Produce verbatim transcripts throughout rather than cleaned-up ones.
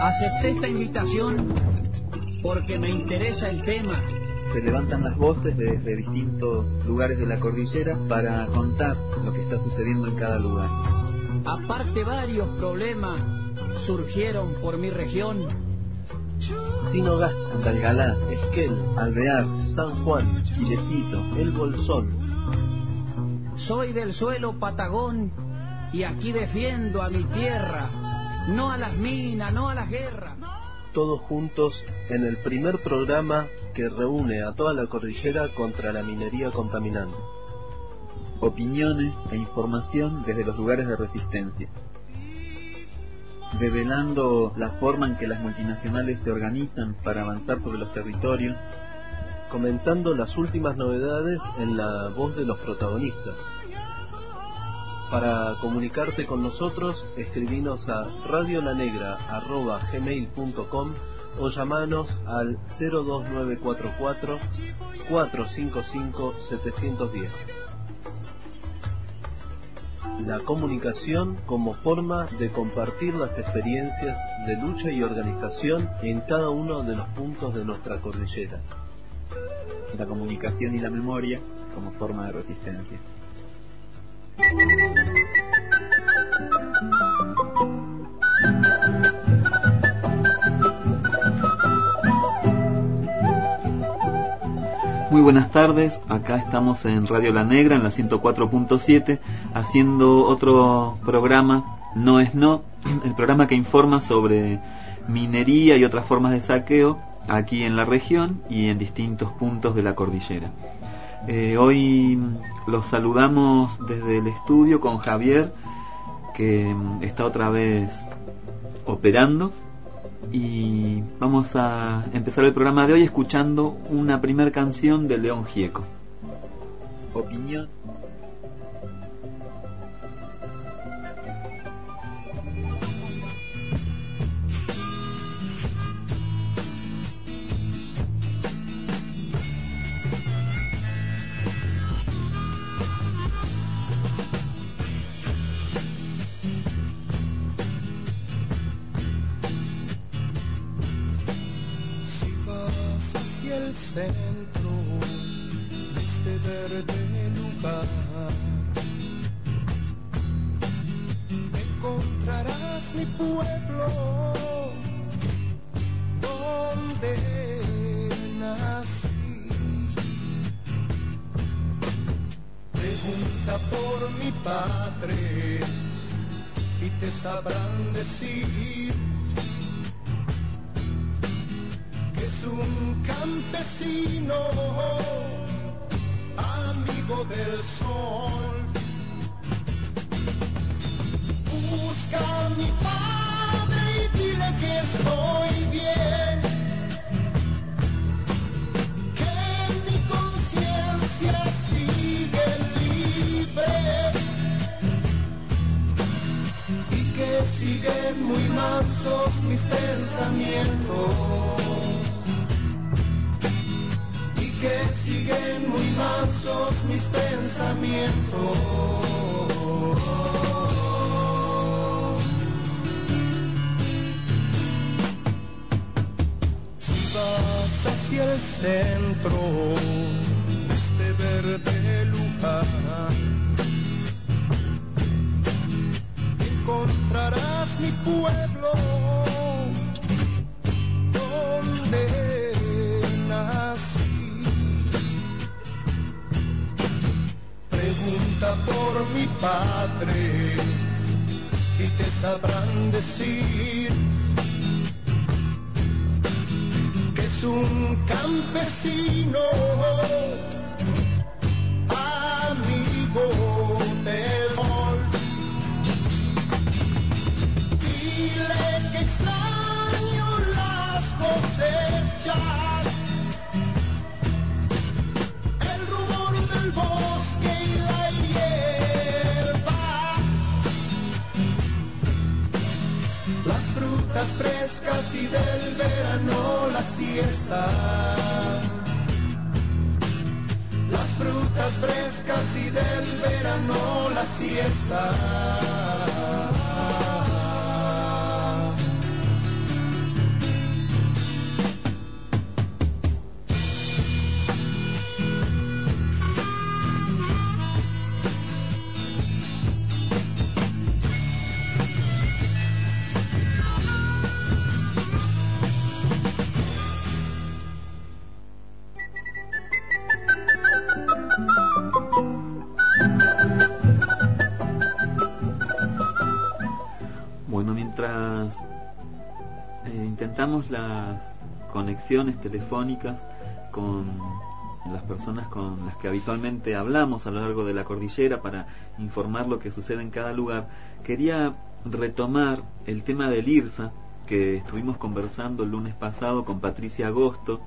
Acepté esta invitación porque me interesa el tema. Se levantan las voces desde distintos lugares de la cordillera para contar lo que está sucediendo en cada lugar. Aparte, varios problemas surgieron por mi región. Tinogasta, Andalgalá, Esquel, Alvear, San Juan, Chilecito, El Bolsón. Soy del suelo patagón y aquí defiendo a mi tierra, no a las minas, no a las guerras. Todos juntos en el primer programa que reúne a toda la cordillera contra la minería contaminante. Opiniones e información desde los lugares de resistencia. Develando la forma en que las multinacionales se organizan para avanzar sobre los territorios. Comentando las últimas novedades en la voz de los protagonistas. Para comunicarte con nosotros, escribinos a radiolanegra arroba gmail punto com o llamanos al cero dos nueve cuatro cuatro, cuatro cinco cinco, siete uno cero. La comunicación como forma de compartir las experiencias de lucha y organización en cada uno de los puntos de nuestra cordillera. La comunicación y la memoria como forma de resistencia. Muy buenas tardes, acá estamos en Radio La Negra en la ciento cuatro punto siete haciendo otro programa, No es No, el programa que informa sobre minería y otras formas de saqueo aquí en la región y en distintos puntos de la cordillera. Eh, hoy los saludamos desde el estudio con Javier, que está otra vez operando, y vamos a empezar el programa de hoy escuchando una primer canción de León Gieco. Opinión. El centro de este verde lugar encontrarás mi pueblo donde nací. Pregunta por mi padre y te sabrán decir es un campesino, amigo del sol. Busca a mi padre y dile que estoy bien, que mi conciencia sigue libre y que siguen muy mansos mis pensamientos. Que siguen muy mansos mis pensamientos. Si vas hacia el centro de este verde lugar, encontrarás mi pueblo donde nací. Pregunta por mi padre y te sabrán decir que es un campesino, amigo del sol. Dile que extraño las cosechas, el rumor del bosque y la hierba, las frutas frescas y del verano la siesta, las frutas frescas y del verano la siesta. Bueno, mientras eh, intentamos las conexiones telefónicas con las personas con las que habitualmente hablamos a lo largo de la cordillera para informar lo que sucede en cada lugar, quería retomar el tema del IRSA que estuvimos conversando el lunes pasado con Patricia Agosto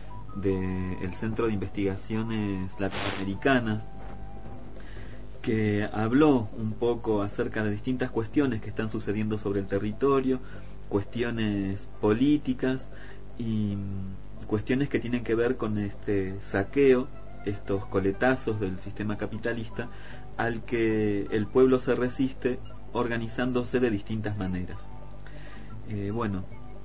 del Centro de Investigaciones Latinoamericanas, que habló un poco acerca de distintas cuestiones que están sucediendo sobre el territorio, cuestiones políticas y cuestiones que tienen que ver con este saqueo, estos coletazos del sistema capitalista al que el pueblo se resiste organizándose de distintas maneras. Eh, bueno,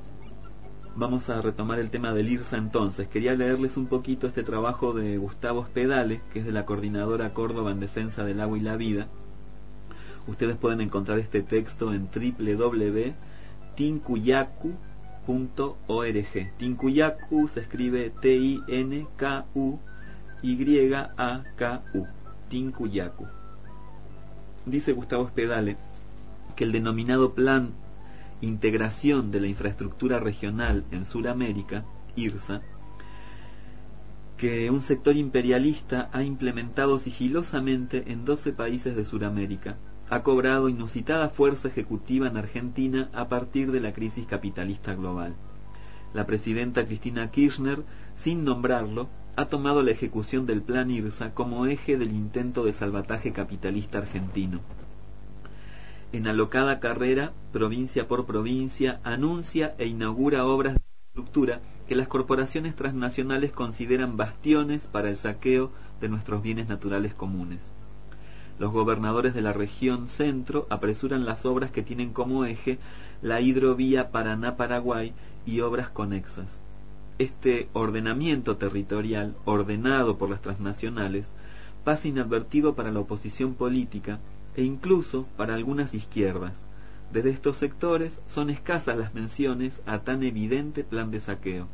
vamos a retomar el tema del IRSA entonces. Quería leerles un poquito este trabajo de Gustavo Ospedale, que es de la Coordinadora Córdoba en Defensa del Agua y la Vida. Ustedes pueden encontrar este texto en doble u doble u doble u punto tinkuyaku punto org. Tinkuyaku se escribe T I N K U Y A K U. Tinkuyaku. Dice Gustavo Ospedale que el denominado Plan Integración de la Infraestructura Regional en Sudamérica, IRSA, que un sector imperialista ha implementado sigilosamente en doce países de Sudamérica, ha cobrado inusitada fuerza ejecutiva en Argentina a partir de la crisis capitalista global. La presidenta Cristina Kirchner, sin nombrarlo, ha tomado la ejecución del Plan IRSA como eje del intento de salvataje capitalista argentino. En alocada carrera, provincia por provincia, anuncia e inaugura obras de infraestructura que las corporaciones transnacionales consideran bastiones para el saqueo de nuestros bienes naturales comunes. Los gobernadores de la región centro apresuran las obras que tienen como eje la hidrovía Paraná-Paraguay y obras conexas. Este ordenamiento territorial, ordenado por las transnacionales, pasa inadvertido para la oposición política e incluso para algunas izquierdas. Desde estos sectores son escasas las menciones a tan evidente plan de saqueo.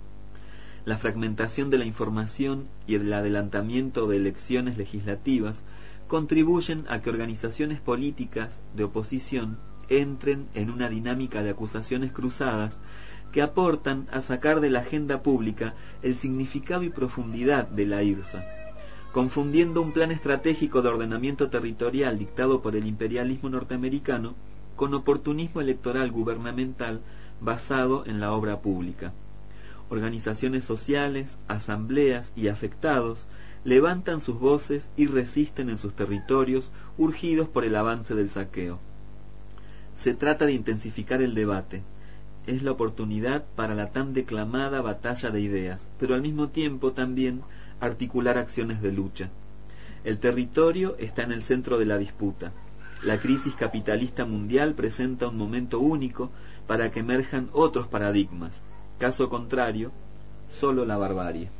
La fragmentación de la información y el adelantamiento de elecciones legislativas contribuyen a que organizaciones políticas de oposición entren en una dinámica de acusaciones cruzadas que aportan a sacar de la agenda pública el significado y profundidad de la IRSA, confundiendo un plan estratégico de ordenamiento territorial dictado por el imperialismo norteamericano con oportunismo electoral gubernamental basado en la obra pública. Organizaciones sociales, asambleas y afectados levantan sus voces y resisten en sus territorios, urgidos por el avance del saqueo. Se trata de intensificar el debate. Es la oportunidad para la tan declamada batalla de ideas, pero al mismo tiempo también articular acciones de lucha. El territorio está en el centro de la disputa. La crisis capitalista mundial presenta un momento único para que emerjan otros paradigmas. Caso contrario, solo la barbarie.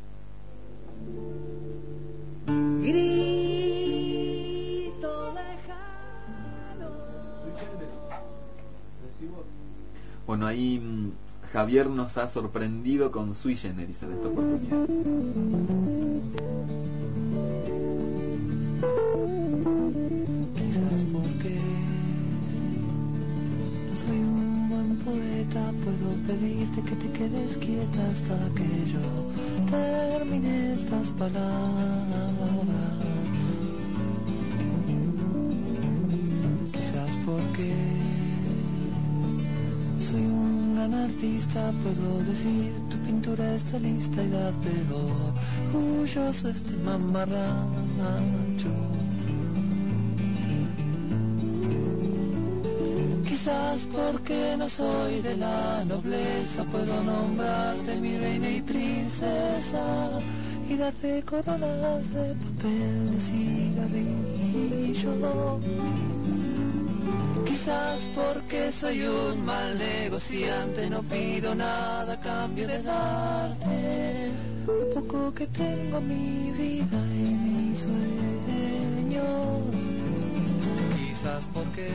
Grito lejano. Bueno, ahí mmm, Javier nos ha sorprendido con Sui Generis en esta oportunidad. Quizás porque no soy un buen poeta, puedo pedirte que te quedes quieta hasta que yo termine estas palabras. Quizás porque soy un gran artista, puedo decir tu pintura está lista y darte orgulloso este mamarracho. Quizás porque no soy de la nobleza, puedo nombrarte mi reina y princesa y darte coronas de papel de cigarrillo. Quizás porque soy un mal negociante, no pido nada a cambio de darte lo poco que tengo, mi vida y mis sueños. Quizás porque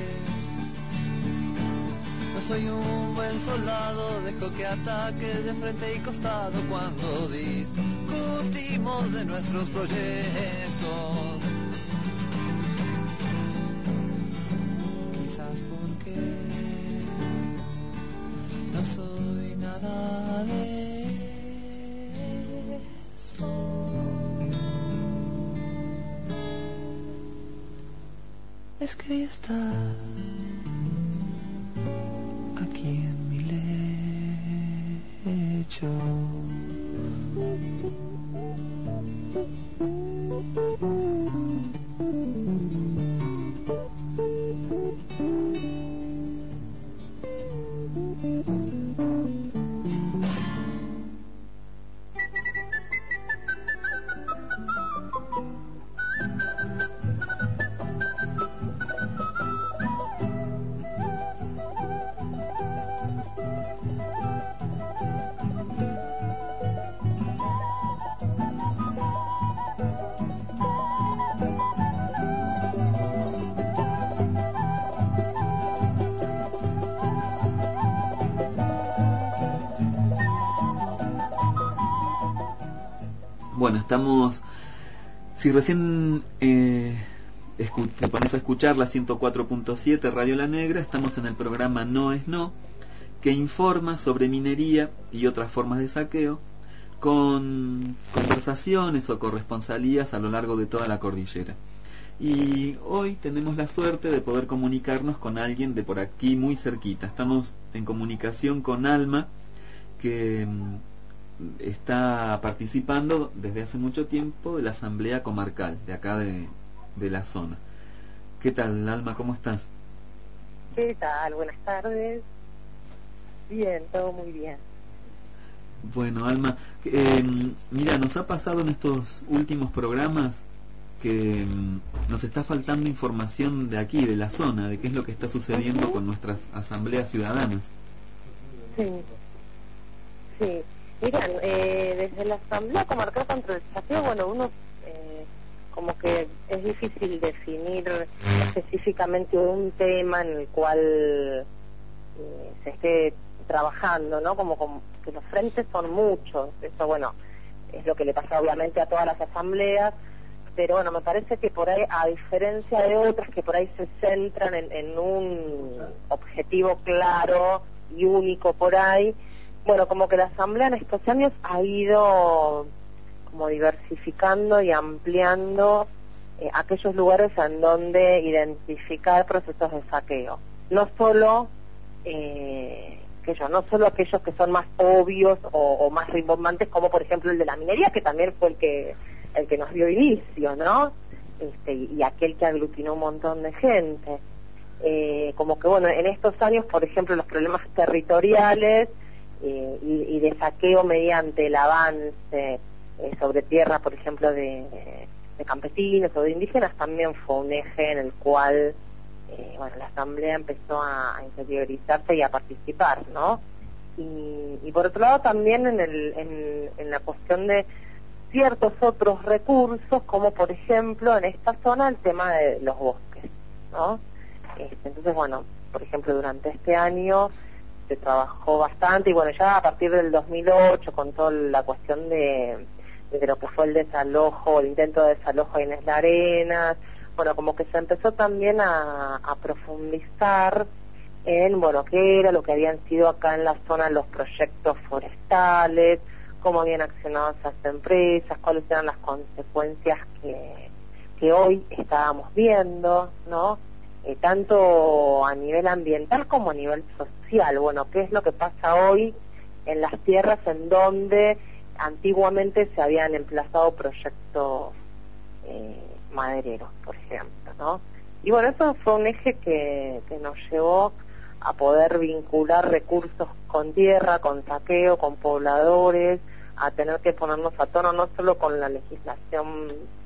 no soy un buen soldado, dejo que ataques de frente y costado cuando discutimos de nuestros proyectos. Quizás porque no soy nada de eso. Es que hoy estás aquí en mi lecho. Bueno, estamos, si recién eh, escu- te pones a escuchar la ciento cuatro punto siete Radio La Negra, estamos en el programa No es No, que informa sobre minería y otras formas de saqueo, con conversaciones o corresponsalías a lo largo de toda la cordillera. Y hoy tenemos la suerte de poder comunicarnos con alguien de por aquí muy cerquita. Estamos en comunicación con Alma, que está participando desde hace mucho tiempo de la asamblea comarcal de acá de, de la zona. ¿Qué tal, Alma? ¿Cómo estás? ¿Qué tal? Buenas tardes. Bien, todo muy bien. Bueno, Alma, eh, mira, nos ha pasado en estos últimos programas que mm, nos está faltando información de aquí, de la zona, de qué es lo que está sucediendo uh-huh. con nuestras asambleas ciudadanas. Sí, sí. Miren, eh, desde la Asamblea Comarcal contra el Saqueo, bueno, uno eh, como que es difícil definir específicamente un tema en el cual eh, se esté trabajando, ¿no? Como, como que los frentes son muchos. Eso, bueno, es lo que le pasa obviamente a todas las asambleas, pero bueno, me parece que por ahí, a diferencia de otras que por ahí se centran en, en un objetivo claro y único por ahí, bueno, como que la Asamblea en estos años ha ido como diversificando y ampliando eh, aquellos lugares en donde identificar procesos de saqueo. No solo, eh, que yo, no solo aquellos que son más obvios o, o más rimbombantes, como por ejemplo el de la minería, que también fue el que el que nos dio inicio, ¿no? Este, y aquel que aglutinó un montón de gente. Eh, como que, bueno, en estos años, por ejemplo, los problemas territoriales Eh, y, y de saqueo mediante el avance eh, sobre tierra, por ejemplo, de, de campesinos o de indígenas, también fue un eje en el cual eh, bueno, la Asamblea empezó a, a interiorizarse y a participar, ¿no? Y, y por otro lado también en, el, en, en la cuestión de ciertos otros recursos, como por ejemplo en esta zona el tema de los bosques, ¿no? Este, entonces, bueno, por ejemplo, durante este año se trabajó bastante y bueno, ya a partir del dos mil ocho con toda la cuestión de, de lo que fue el desalojo, el intento de desalojo en Inés Arenas, bueno, como que se empezó también a, a profundizar en, bueno, qué era lo que habían sido acá en la zona los proyectos forestales, cómo habían accionado esas empresas, cuáles eran las consecuencias que, que hoy estábamos viendo, ¿no? Eh, tanto a nivel ambiental como a nivel social. Bueno, ¿qué es lo que pasa hoy en las tierras en donde antiguamente se habían emplazado proyectos eh, madereros, por ejemplo, ¿no? Y bueno, eso fue un eje que, que nos llevó a poder vincular recursos con tierra, con saqueo, con pobladores, a tener que ponernos a tono no solo con la legislación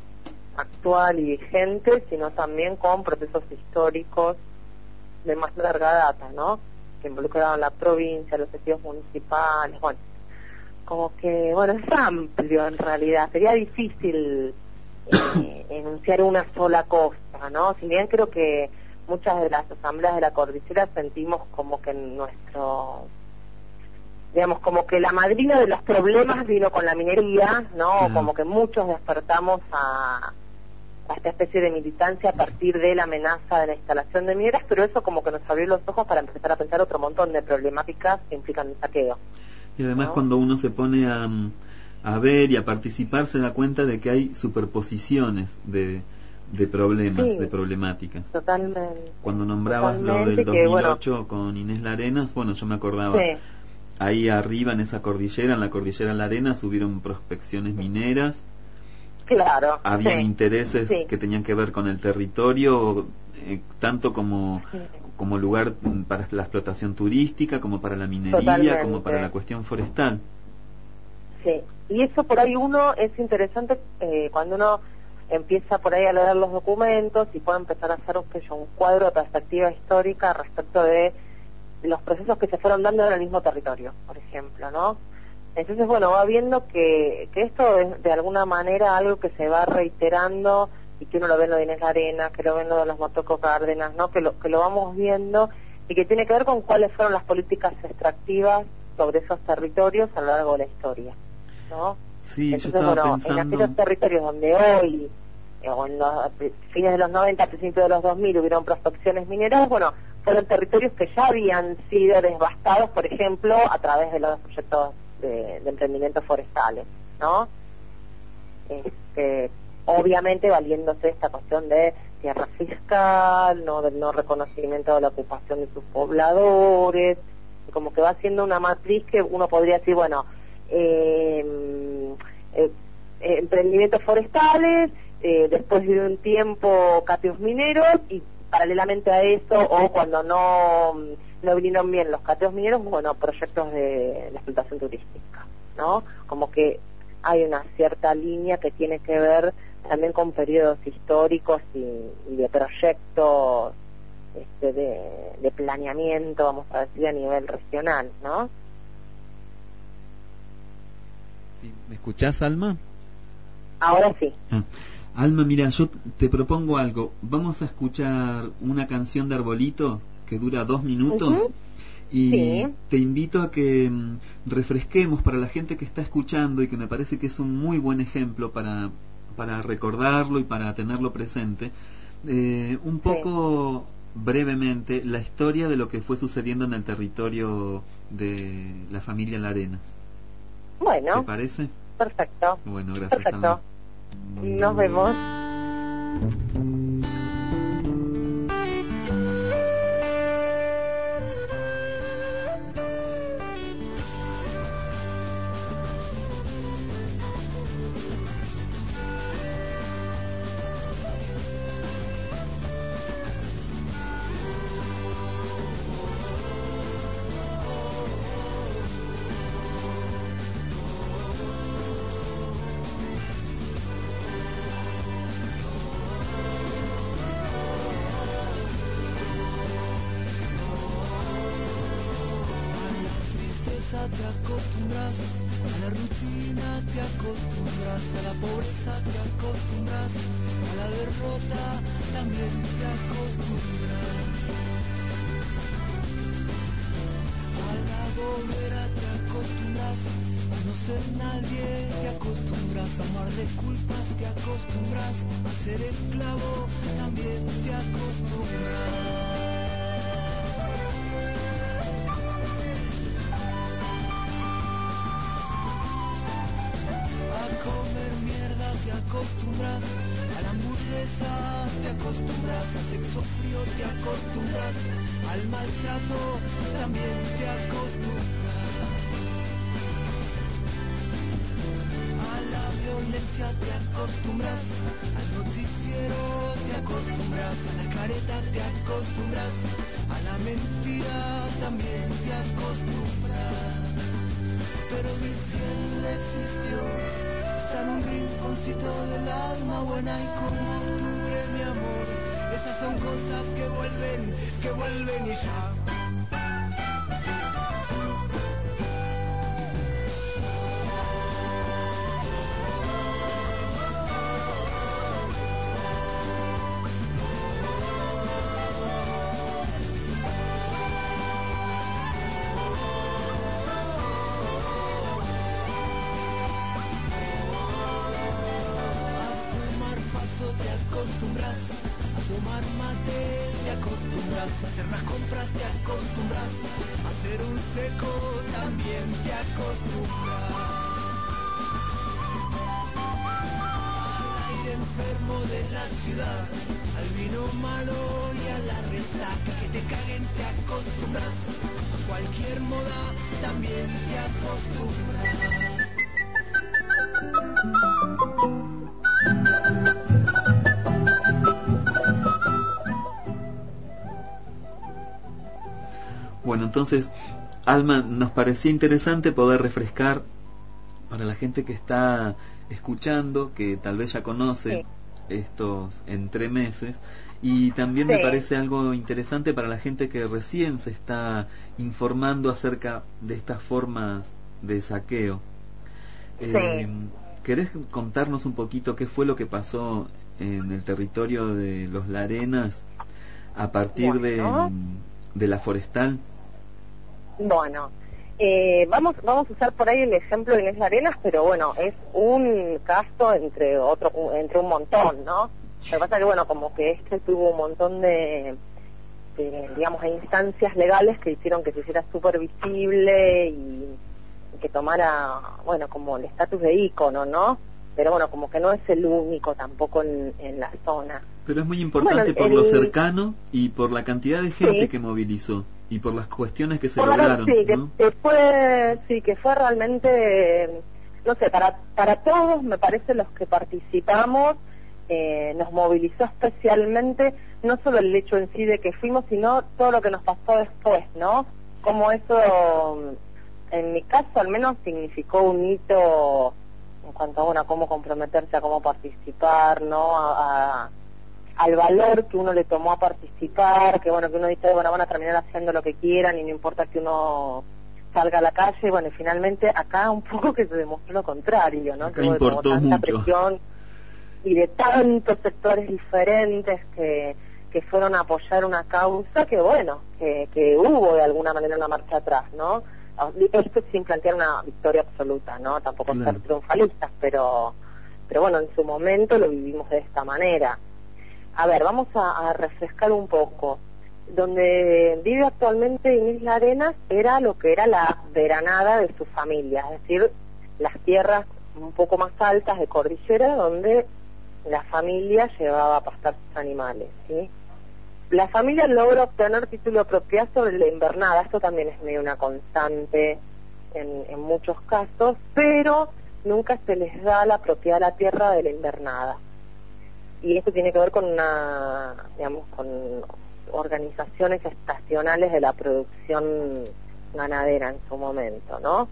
actual y vigente, sino también con procesos históricos de más larga data, ¿no? Que involucraban la provincia, los ejidos municipales, bueno, como que, bueno, es amplio en realidad, sería difícil eh, enunciar una sola cosa, ¿no? Si bien creo que muchas de las asambleas de la cordillera sentimos como que nuestro, digamos, como que la madrina de los problemas vino con la minería, ¿no? Claro. Como que muchos despertamos a a esta especie de militancia a partir de la amenaza de la instalación de mineras, pero eso como que nos abrió los ojos para empezar a pensar otro montón de problemáticas que implican el saqueo. Y además, ¿no? Cuando uno se pone a, a ver y a participar, se da cuenta de que hay superposiciones de, de problemas, Sí, de problemáticas. Totalmente. Cuando nombrabas Totalmente, lo del que, dos mil ocho bueno, con Inés Larenas, bueno, yo me acordaba, sí, ahí arriba en esa cordillera, en la cordillera Larenas, hubieron prospecciones mineras, claro. habían sí, intereses sí. que tenían que ver con el territorio, eh, tanto como, Sí. como lugar para la explotación turística, como para la minería, Totalmente. como para la cuestión forestal. Sí, y eso por ahí uno es interesante eh, cuando uno empieza por ahí a leer los documentos y puede empezar a hacer un, un cuadro de perspectiva histórica respecto de los procesos que se fueron dando en el mismo territorio, por ejemplo, ¿no? Entonces, bueno, va viendo que, que esto es de alguna manera algo que se va reiterando y que uno lo ve en lo de Inés Larenas, que lo ve en lo de los Motoco Cárdenas, ¿no? Que lo, que lo vamos viendo y que tiene que ver con cuáles fueron las políticas extractivas sobre esos territorios a lo largo de la historia, ¿no? Sí, Entonces, yo estaba bueno, pensando... en aquellos territorios donde hoy, eh, o en los fines de los noventa, principios de los dos mil, hubieron prospecciones mineras, bueno, fueron territorios que ya habían sido devastados, por ejemplo, a través de los proyectos de, de emprendimientos forestales, ¿no? Este, obviamente valiéndose esta cuestión de tierra fiscal, no del no reconocimiento de la ocupación de sus pobladores, como que va siendo una matriz que uno podría decir, bueno, eh, eh, eh, emprendimientos forestales, eh, después de un tiempo cateos mineros y paralelamente a eso, o cuando no, no vinieron bien los cateos mineros, bueno, proyectos de, de explotación turística, ¿no? Como que hay una cierta línea que tiene que ver también con periodos históricos y, y de proyectos este, de, de planeamiento, vamos a decir, a nivel regional, ¿no? Sí, ¿me escuchás, Alma? Ahora sí. Ah. Alma, mira, yo te propongo algo. Vamos a escuchar una canción de Arbolito que dura dos minutos. Uh-huh. Y Sí. te invito a que mm, refresquemos para la gente que está escuchando y que me parece que es un muy buen ejemplo para, para recordarlo y para tenerlo presente, eh, un poco sí. brevemente la historia de lo que fue sucediendo en el territorio de la familia Larenas. Bueno. ¿Te parece? Perfecto. Bueno, gracias, Perfecto. Alma. Nos vemos. Te acostumbras, a la rutina te acostumbras, a la pobreza te acostumbras, a la derrota también te acostumbras, a la bobera te acostumbras, a no ser nadie te acostumbras, a amar de culpas te acostumbras, a ser esclavo también te acostumbras. Comer mierda te acostumbras, a la hamburguesa te acostumbras, al sexo frío te acostumbras, al maltrato también te acostumbras, a la violencia te acostumbras, al noticiero te acostumbras, a la careta te acostumbras, a la mentira también te acostumbras, pero diciembre existió. En un rinconcito del alma buena y como octubre, mi amor, esas son cosas que vuelven, que vuelven y ya. Te acostumbras a tomar mate, te acostumbras a hacer las compras, te acostumbras a hacer un seco, también te acostumbras al aire enfermo de la ciudad, al vino malo y a la resaca, que te caguen, te acostumbras a cualquier moda, también te acostumbras. Bueno, entonces, Alma, nos parecía interesante poder refrescar para la gente que está escuchando, que tal vez ya conoce Sí. estos entremeses, y también Sí. me parece algo interesante para la gente que recién se está informando acerca de estas formas de saqueo. Eh, ¿Querés contarnos un poquito qué fue lo que pasó en el territorio de los Larenas a partir Bueno. de, de la forestal? Bueno, eh, vamos vamos a usar por ahí el ejemplo de Inés Arenas, pero bueno, es un caso entre otro entre un montón, ¿no? Lo que pasa es que, bueno, como que este tuvo un montón de, de digamos, de instancias legales que hicieron que se hiciera súper visible y que tomara, bueno, como el estatus de ícono, ¿no? Pero bueno, como que no es el único tampoco en, en la zona. Pero es muy importante Bueno, por el- lo cercano y por la cantidad de gente Sí. que movilizó y por las cuestiones que se Por la verdad, lograron, sí, que, ¿no? que fue, sí, que fue realmente, no sé, para para todos, me parece, los que participamos, eh, nos movilizó especialmente, no solo el hecho en sí de que fuimos, sino todo lo que nos pasó después, ¿no? Como eso, en mi caso al menos, significó un hito en cuanto a, bueno, a cómo comprometerse, a cómo participar, ¿no? A, a- al valor que uno le tomó a participar, que bueno, que uno dice, bueno, van a terminar haciendo lo que quieran y no importa que uno salga a la calle, bueno, y finalmente acá un poco que se demostró lo contrario, ¿no? Acá Que hubo como importó tanta mucho. presión y de tantos sectores diferentes que, que fueron a apoyar una causa que, bueno, que, que hubo de alguna manera una marcha atrás, ¿no? Esto sin plantear una victoria absoluta, ¿no? Tampoco Claro. ser triunfalistas, pero, pero bueno, en su momento lo vivimos de esta manera. A ver, vamos a, a refrescar un poco. Donde vive actualmente Inés Arenas era lo que era la veranada de su familia, es decir, las tierras un poco más altas de cordillera donde la familia llevaba a pastar sus animales, ¿sí? La familia logra obtener título de propiedad sobre la invernada, esto también es medio una constante en, en muchos casos, pero nunca se les da la propiedad de la tierra de la invernada. Y esto tiene que ver con una, digamos, con organizaciones estacionales de la producción ganadera en su momento, ¿no?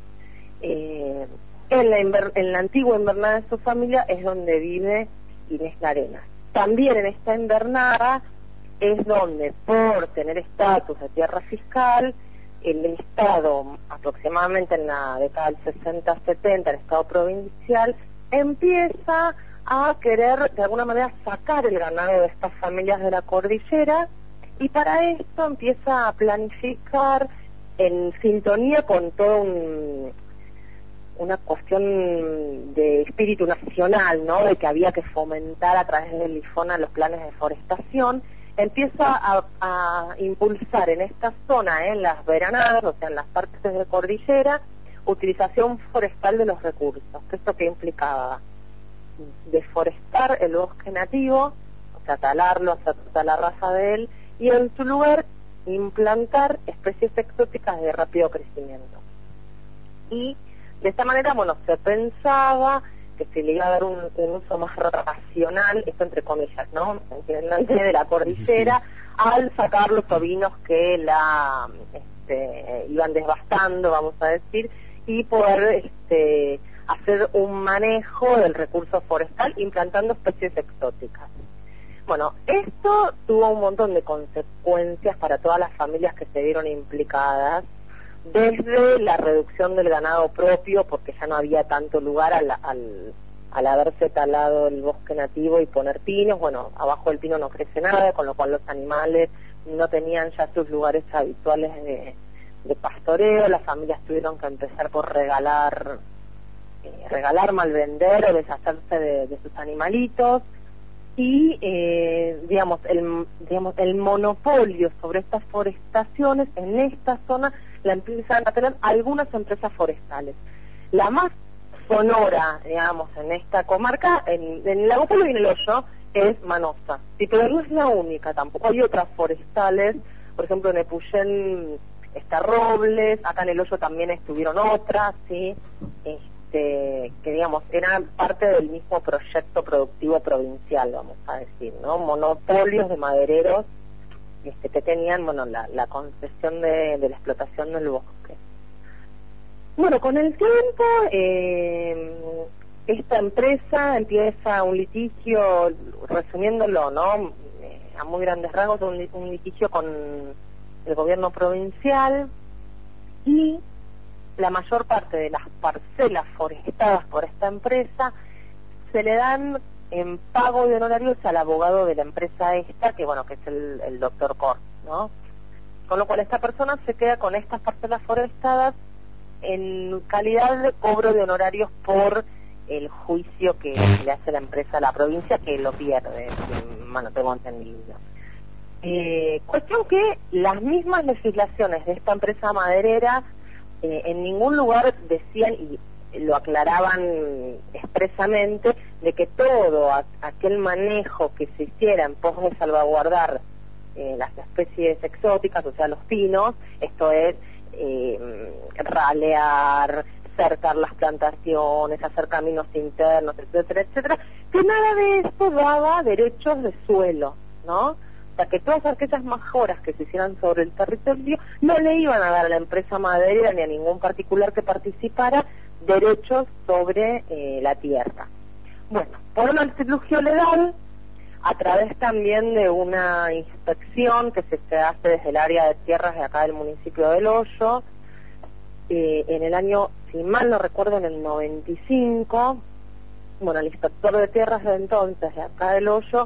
Eh, en, la inver- en la antigua invernada de su familia es donde vive Inés Arenas. También en esta invernada es donde, por tener estatus de tierra fiscal, el Estado, aproximadamente en la década del sesenta setenta, el Estado provincial, empieza a querer de alguna manera sacar el ganado de estas familias de la cordillera, y para esto empieza a planificar en sintonía con todo un, una cuestión de espíritu nacional, ¿no? De que había que fomentar a través del IFONA los planes de forestación. Empieza a, a impulsar en esta zona, ¿eh? En las veranadas, o sea, en las partes de cordillera, utilización forestal de los recursos. ¿Esto qué implicaba? Deforestar el bosque nativo, o sea, talarlo, hacer toda la raza de él, y en su lugar implantar especies exóticas de rápido crecimiento. Y de esta manera, bueno, se pensaba que se le iba a dar un, un uso más racional, esto entre comillas, ¿no? De la cordillera, sí, al sacar los ovinos que la este, iban desbastando, vamos a decir, y poder este, hacer un manejo del recurso forestal implantando especies exóticas. Bueno, esto tuvo un montón de consecuencias para todas las familias que se vieron implicadas, desde la reducción del ganado propio, porque ya no había tanto lugar al, al, al haberse talado el bosque nativo y poner pinos. Bueno, abajo del pino no crece nada, con lo cual los animales no tenían ya sus lugares habituales de, de pastoreo. Las familias tuvieron que empezar por regalar, eh, regalar, malvender o deshacerse de, de sus animalitos. y eh, digamos el digamos el monopolio sobre estas forestaciones en esta zona la empiezan a tener algunas empresas forestales. La más sonora, digamos, en esta comarca, en, en Lago Puelo y en El Hoyo, es Manosa, sí, pero no es la única, tampoco hay otras forestales. Por ejemplo, en Epuyén está Robles, acá en El Hoyo también estuvieron otras, sí, este, que digamos eran parte del mismo proyecto productivo provincial, vamos a decir, ¿no? Monopolios de madereros este, que tenían, bueno, la, la concesión de, de la explotación del bosque. Bueno, con el tiempo eh, esta empresa empieza un litigio, resumiéndolo, ¿no? Eh, a muy grandes rasgos, un, un litigio con el gobierno provincial, y la mayor parte de las parcelas forestadas por esta empresa se le dan en pago de honorarios al abogado de la empresa esta, que bueno, que es el, el doctor Cor, ¿no? Con lo cual esta persona se queda con estas parcelas forestadas en calidad de cobro de honorarios por el juicio que le hace la empresa a la provincia, que lo pierde, que, bueno, tengo entendido. Eh, cuestión que las mismas legislaciones de esta empresa maderera eh, en ningún lugar decían y lo aclaraban expresamente de que todo a, aquel manejo que se hiciera en pos de salvaguardar eh, las especies exóticas, o sea, los pinos, esto es eh, ralear, cercar las plantaciones, hacer caminos internos, etcétera, etcétera, que nada de esto daba derechos de suelo, ¿no? O sea, que todas aquellas mejoras que se hicieran sobre el territorio no le iban a dar a la empresa maderera ni a ningún particular que participara derechos sobre eh, la tierra. Bueno, por un artilugio legal, a través también de una inspección que se, se hace desde el área de tierras de acá del municipio del Hoyo, eh, en el año, si mal no recuerdo, en el noventa y cinco, bueno, el inspector de tierras de entonces, de acá del Hoyo,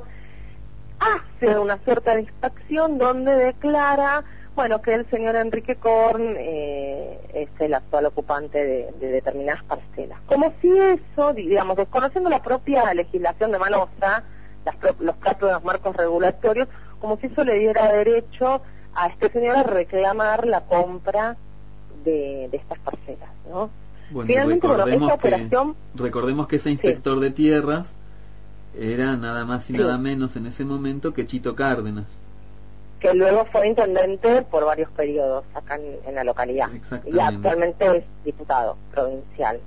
hace una cierta de inspección donde declara, bueno, que el señor Enrique Korn eh, es el actual ocupante de, de determinadas parcelas. Como si eso, digamos, desconociendo la propia legislación de Manosa, las pro, los propios marcos regulatorios, como si eso le diera derecho a este señor a reclamar la compra de, de estas parcelas, ¿no? Bueno, finalmente, bueno, esta operación... Que, recordemos que ese inspector sí. de tierras era nada más y sí. nada menos en ese momento que Chito Cárdenas, que luego fue intendente por varios periodos acá en, en la localidad y actualmente es diputado provincial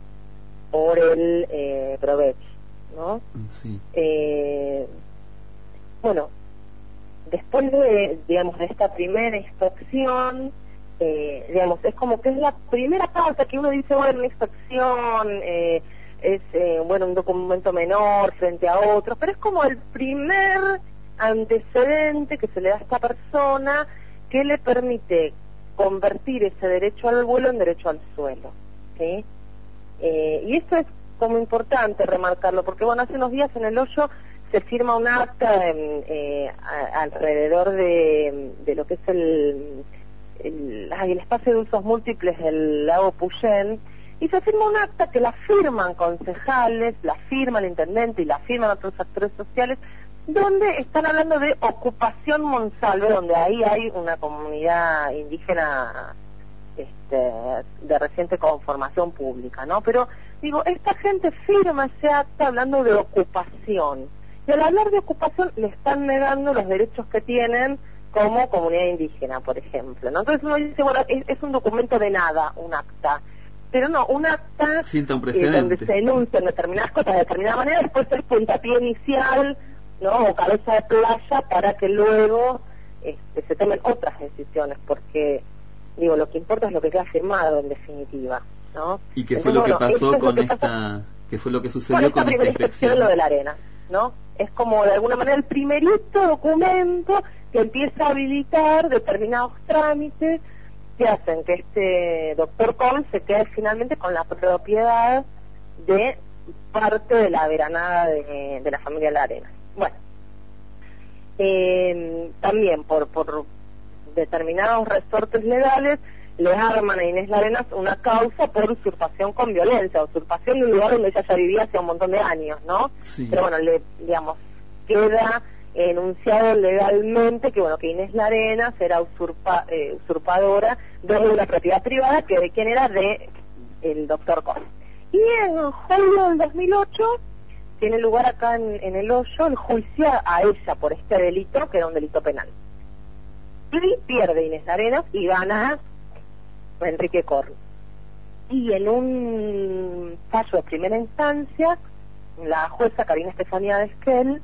por el eh, Provech, ¿no? Sí. Eh, bueno, después de, digamos, de esta primera inspección, eh, digamos, es como que es la primera parte que uno dice, bueno, una inspección eh, es, eh, bueno, un documento menor frente a otros, pero es como el primer antecedente que se le da a esta persona que le permite convertir ese derecho al vuelo en derecho al suelo, ¿sí? Eh, y esto es como importante remarcarlo, porque bueno, hace unos días en El Hoyo se firma un acta eh, eh, a, alrededor de, de lo que es el, el, ay, el espacio de usos múltiples del lago Puyén, y se firma un acta que la firman concejales, la firma el intendente y la firman otros actores sociales, donde están hablando de ocupación Monsalve, donde ahí hay una comunidad indígena este, de reciente conformación pública, ¿no? Pero, digo, esta gente firma ese acta hablando de ocupación, y al hablar de ocupación le están negando los derechos que tienen como comunidad indígena, por ejemplo, ¿no? Entonces uno dice, bueno, es, es un documento de nada, un acta, pero no, un acta sienta un eh, precedente, donde se denuncian determinadas cosas de determinada manera, después es puntapié inicial, ¿no? O cabeza de playa para que luego este, se tomen otras decisiones, porque, digo, lo que importa es lo que queda firmado en definitiva, ¿no? ¿Y qué Entonces, fue lo bueno, que pasó con que esta, pasa... qué fue lo que sucedió con esta con esta primera inspección en lo de la arena, ¿no? Es como de alguna manera el primerito documento que empieza a habilitar determinados trámites que hacen que este doctor Kohn se quede finalmente con la propiedad de parte de la veranada de, de la familia La Arena. Bueno, eh, también por, por determinados resortes legales le arman a Inés Larenas una causa por usurpación con violencia, usurpación de un lugar donde ella ya vivía hace un montón de años, ¿no? Sí. Pero bueno, le, digamos, queda enunciado legalmente que bueno que Inés Larenas era usurpa, eh, usurpadora de una propiedad privada que de quién era de el doctor Con. Y en julio del dos mil ocho tiene lugar acá en, en El Hoyo el juicio a ella por este delito, que era un delito penal. Y pierde Inés Larenas y gana Enrique Korn. Y en un fallo de primera instancia, la jueza Karina Estefanía de Esquel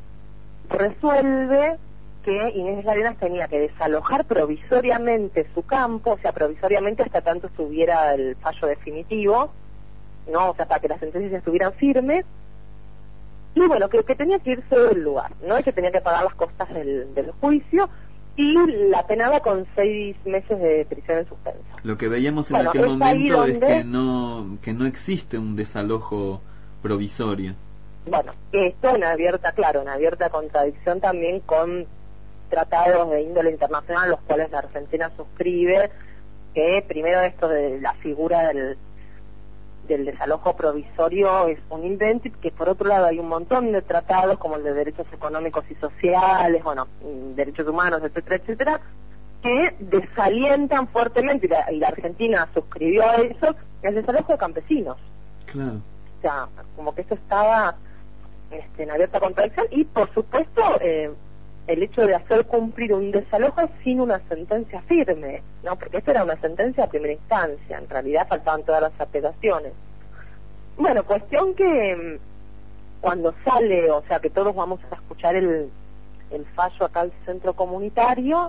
resuelve que Inés Larenas tenía que desalojar provisoriamente su campo, o sea, provisoriamente hasta tanto estuviera el fallo definitivo, no, o sea, para que las sentencias estuvieran firmes, y bueno, que, que tenía que irse del lugar, ¿no? Y que tenía que pagar las costas del, del juicio, y la penaba con seis meses de prisión en suspenso. Lo que veíamos en bueno, aquel momento donde... es que no, que no existe un desalojo provisorio. Bueno, esto en abierta, claro, en abierta contradicción también con tratados de índole internacional, los cuales la Argentina suscribe, que primero esto de la figura del, del desalojo provisorio es un invento, y que por otro lado hay un montón de tratados como el de derechos económicos y sociales, bueno, derechos humanos, etcétera, etcétera, que desalientan fuertemente, y la, y la Argentina suscribió a eso, el desalojo de campesinos. Claro. O sea, como que eso estaba este, en abierta contradicción, y por supuesto eh, el hecho de hacer cumplir un desalojo sin una sentencia firme, ¿no? Porque esta era una sentencia a primera instancia, en realidad faltaban todas las apelaciones. Bueno, cuestión que cuando sale, o sea que todos vamos a escuchar el, el fallo acá al centro comunitario,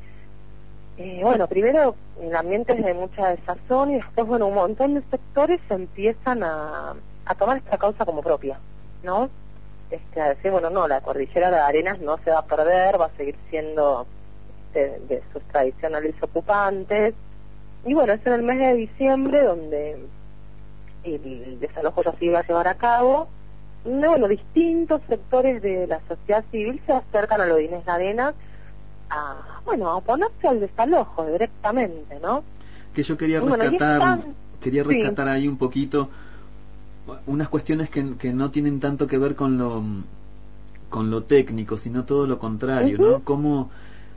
eh, bueno, primero el ambiente es de mucha desazón, y después, bueno, un montón de sectores empiezan a, a tomar esta causa como propia, ¿no? Este, a decir, bueno, no, la cordillera de Arenas no se va a perder, va a seguir siendo de, de sus tradicionales ocupantes. Y bueno, es en el mes de diciembre donde el desalojo ya se iba a llevar a cabo. No, bueno, distintos sectores de la sociedad civil se acercan a lo de Inés Larenas a, bueno, a oponerse al desalojo directamente, ¿no? Que yo quería bueno, rescatar, están... quería rescatar sí. ahí un poquito unas cuestiones que, que no tienen tanto que ver con lo con lo técnico, sino todo lo contrario, uh-huh. ¿no? Como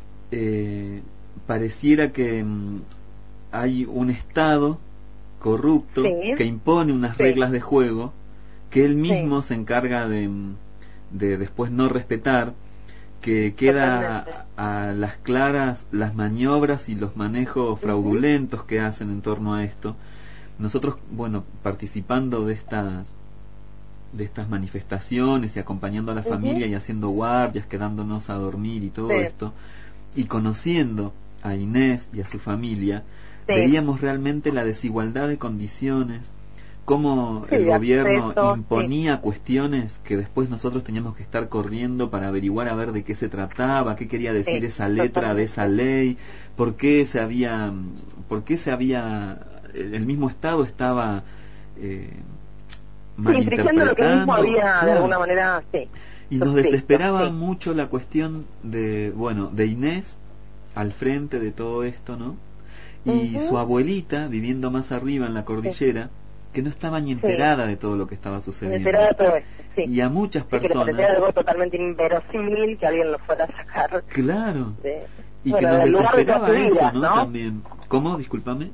eh, pareciera que um, hay un Estado corrupto sí. que impone unas sí. reglas de juego que él mismo sí. se encarga de, de después no respetar, que queda a, a las claras las maniobras y los manejos fraudulentos uh-huh. que hacen en torno a esto. Nosotros, bueno, participando de estas de estas manifestaciones y acompañando a la uh-huh. familia y haciendo guardias, quedándonos a dormir y todo sí. esto, y conociendo a Inés y a su familia, sí. veíamos realmente la desigualdad de condiciones, cómo sí, el gobierno acceso, imponía sí. cuestiones que después nosotros teníamos que estar corriendo para averiguar a ver de qué se trataba, qué quería decir sí, esa letra totalmente. de esa ley, por qué se había, por qué se había el mismo Estado estaba eh, malinterpretando, sí, lo que mismo había claro. de alguna manera, sí. Y nos desesperaba sí. mucho la cuestión de, bueno, de Inés al frente de todo esto, ¿no? Y uh-huh. su abuelita viviendo más arriba en la cordillera, sí. que no estaba ni enterada sí. de todo lo que estaba sucediendo. Enterada de todo esto, sí. Y a muchas sí, personas. Que le parecía algo totalmente inverosímil que alguien lo fuera a sacar. Claro. De, y bueno, que nos desesperaba de vida, eso, ¿no? ¿no? También. ¿Cómo? Discúlpame.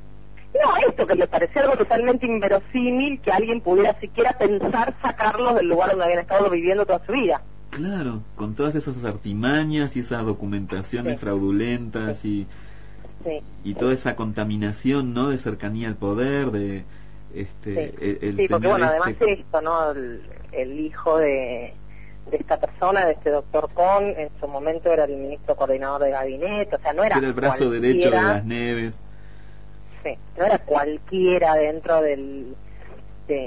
No, esto que le parecía algo totalmente inverosímil que alguien pudiera siquiera pensar sacarlos del lugar donde habían estado viviendo toda su vida. Claro, con todas esas artimañas y esas documentaciones sí. fraudulentas sí. y sí. y toda esa contaminación, ¿no? De cercanía al poder, de este sí, el, el sí porque bueno, este... además esto, ¿no? El, el hijo de de esta persona, de este doctor Con, en su momento era el ministro coordinador de gabinete, o sea, no era era el brazo cualquiera. derecho de Las Neves. Sí, no era cualquiera dentro del de,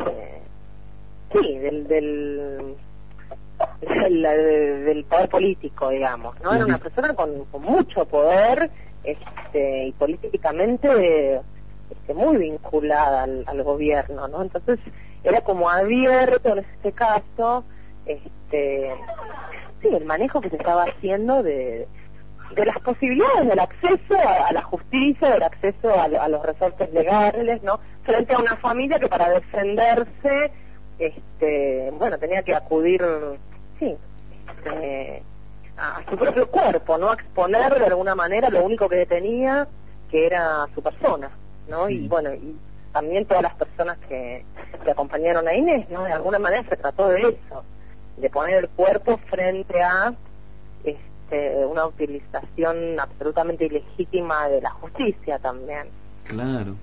sí, del del, del del poder político, digamos, ¿no? Era una persona con, con mucho poder, este, y políticamente este, muy vinculada al, al gobierno, ¿no? Entonces era como abierto en este caso, este, sí, el manejo que se estaba haciendo de de las posibilidades del acceso a, a la justicia, del acceso a, a los resortes legales, ¿no? Frente a una familia que para defenderse, este, bueno, tenía que acudir, sí, este, a, a su propio cuerpo, ¿no? A exponer de alguna manera lo único que tenía, que era su persona, ¿no? Sí. Y bueno, y también todas las personas que, que acompañaron a Inés, ¿no? De alguna manera se trató de eso, de poner el cuerpo frente a este, una utilización absolutamente ilegítima de la justicia también. Claro.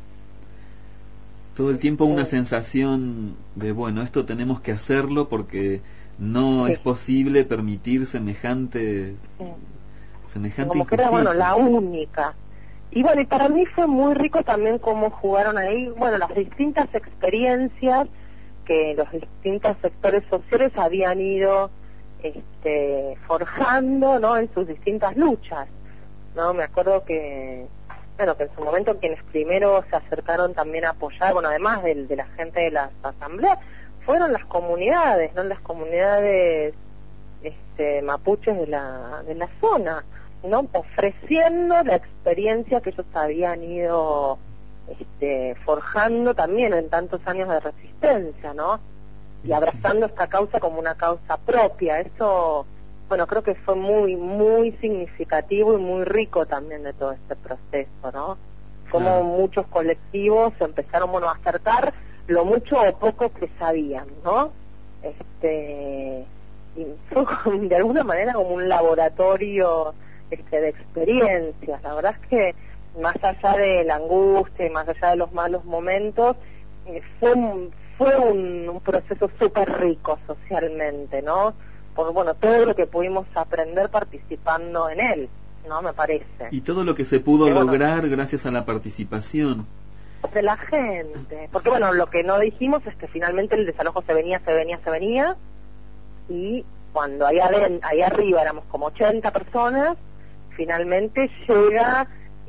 Todo el tiempo una Sí. sensación de, bueno, esto tenemos que hacerlo porque no Sí. es posible permitir semejante Sí. semejante Como que era, bueno, injusticia. la única. Y bueno, y para mí fue muy rico también cómo jugaron ahí, bueno, las distintas experiencias que los distintos sectores sociales habían ido este, forjando, ¿no? En sus distintas luchas, ¿no? Me acuerdo que, bueno, que en su momento quienes primero se acercaron también a apoyar, bueno, además de, de la gente de las asambleas, fueron las comunidades, ¿no? Las comunidades este, mapuches de la, de la zona, ¿no? Ofreciendo la experiencia que ellos habían ido este, forjando también en tantos años de resistencia, ¿no? Y abrazando esta causa como una causa propia. Eso, bueno, creo que fue muy, muy significativo y muy rico también de todo este proceso, ¿no? Como Claro. muchos colectivos se empezaron, bueno, a acercar lo mucho o poco que sabían, ¿no? Este, y fue como, de alguna manera como un laboratorio este, de experiencias. La verdad es que más allá de la angustia y más allá de los malos momentos, eh, fue un, fue un, un proceso súper rico socialmente, ¿no? Por, bueno, todo lo que pudimos aprender participando en él, ¿no? Me parece. Y todo lo que se pudo Pero bueno, lograr gracias a la participación. de la gente. Porque bueno, lo que no dijimos es que finalmente el desalojo se venía, se venía, se venía, y cuando ahí, aden- ahí arriba éramos como ochenta personas, finalmente llega,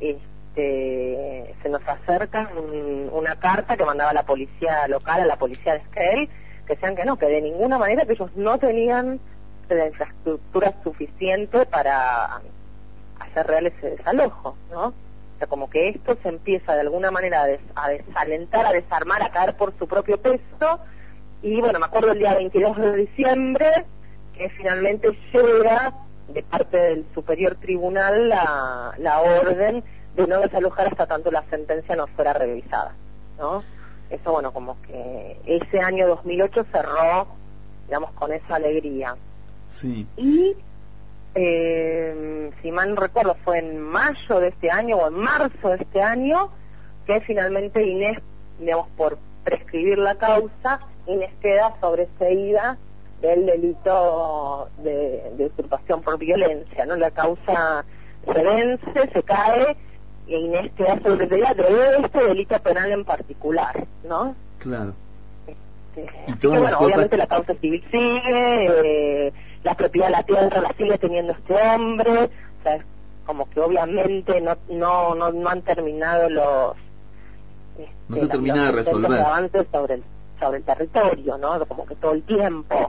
este, se nos acerca un- una carta que mandaba la policía local a la policía de Esquel, que decían que no, que de ninguna manera, que ellos no tenían la infraestructura suficiente para hacer real ese desalojo, ¿no? O sea, como que esto se empieza de alguna manera a, des- a desalentar, a desarmar, a caer por su propio peso. Y bueno, me acuerdo el día veintidós de diciembre que finalmente llega de parte del superior tribunal la, la orden de no desalojar hasta tanto la sentencia no fuera revisada, ¿no? Eso, bueno, como que ese año dos mil ocho cerró, digamos, con esa alegría. Sí. Y eh, si mal no recuerdo, fue en mayo de este año o en marzo de este año que finalmente Inés, digamos, por prescribir la causa, Inés queda sobreseída del delito de, de usurpación por violencia, ¿no? La causa se vence, se cae, y Inés queda sobreseída de este delito penal en particular, ¿no? Claro. Este, Y así todas que, las bueno, cosas- obviamente la causa civil sigue, eh, la propiedad de la tierra la sigue teniendo este hombre, o sea, es como que obviamente no no no, no han terminado los este, No se la- termina los de intentos resolver. de avance sobre el sobre el territorio, ¿no? Como que todo el tiempo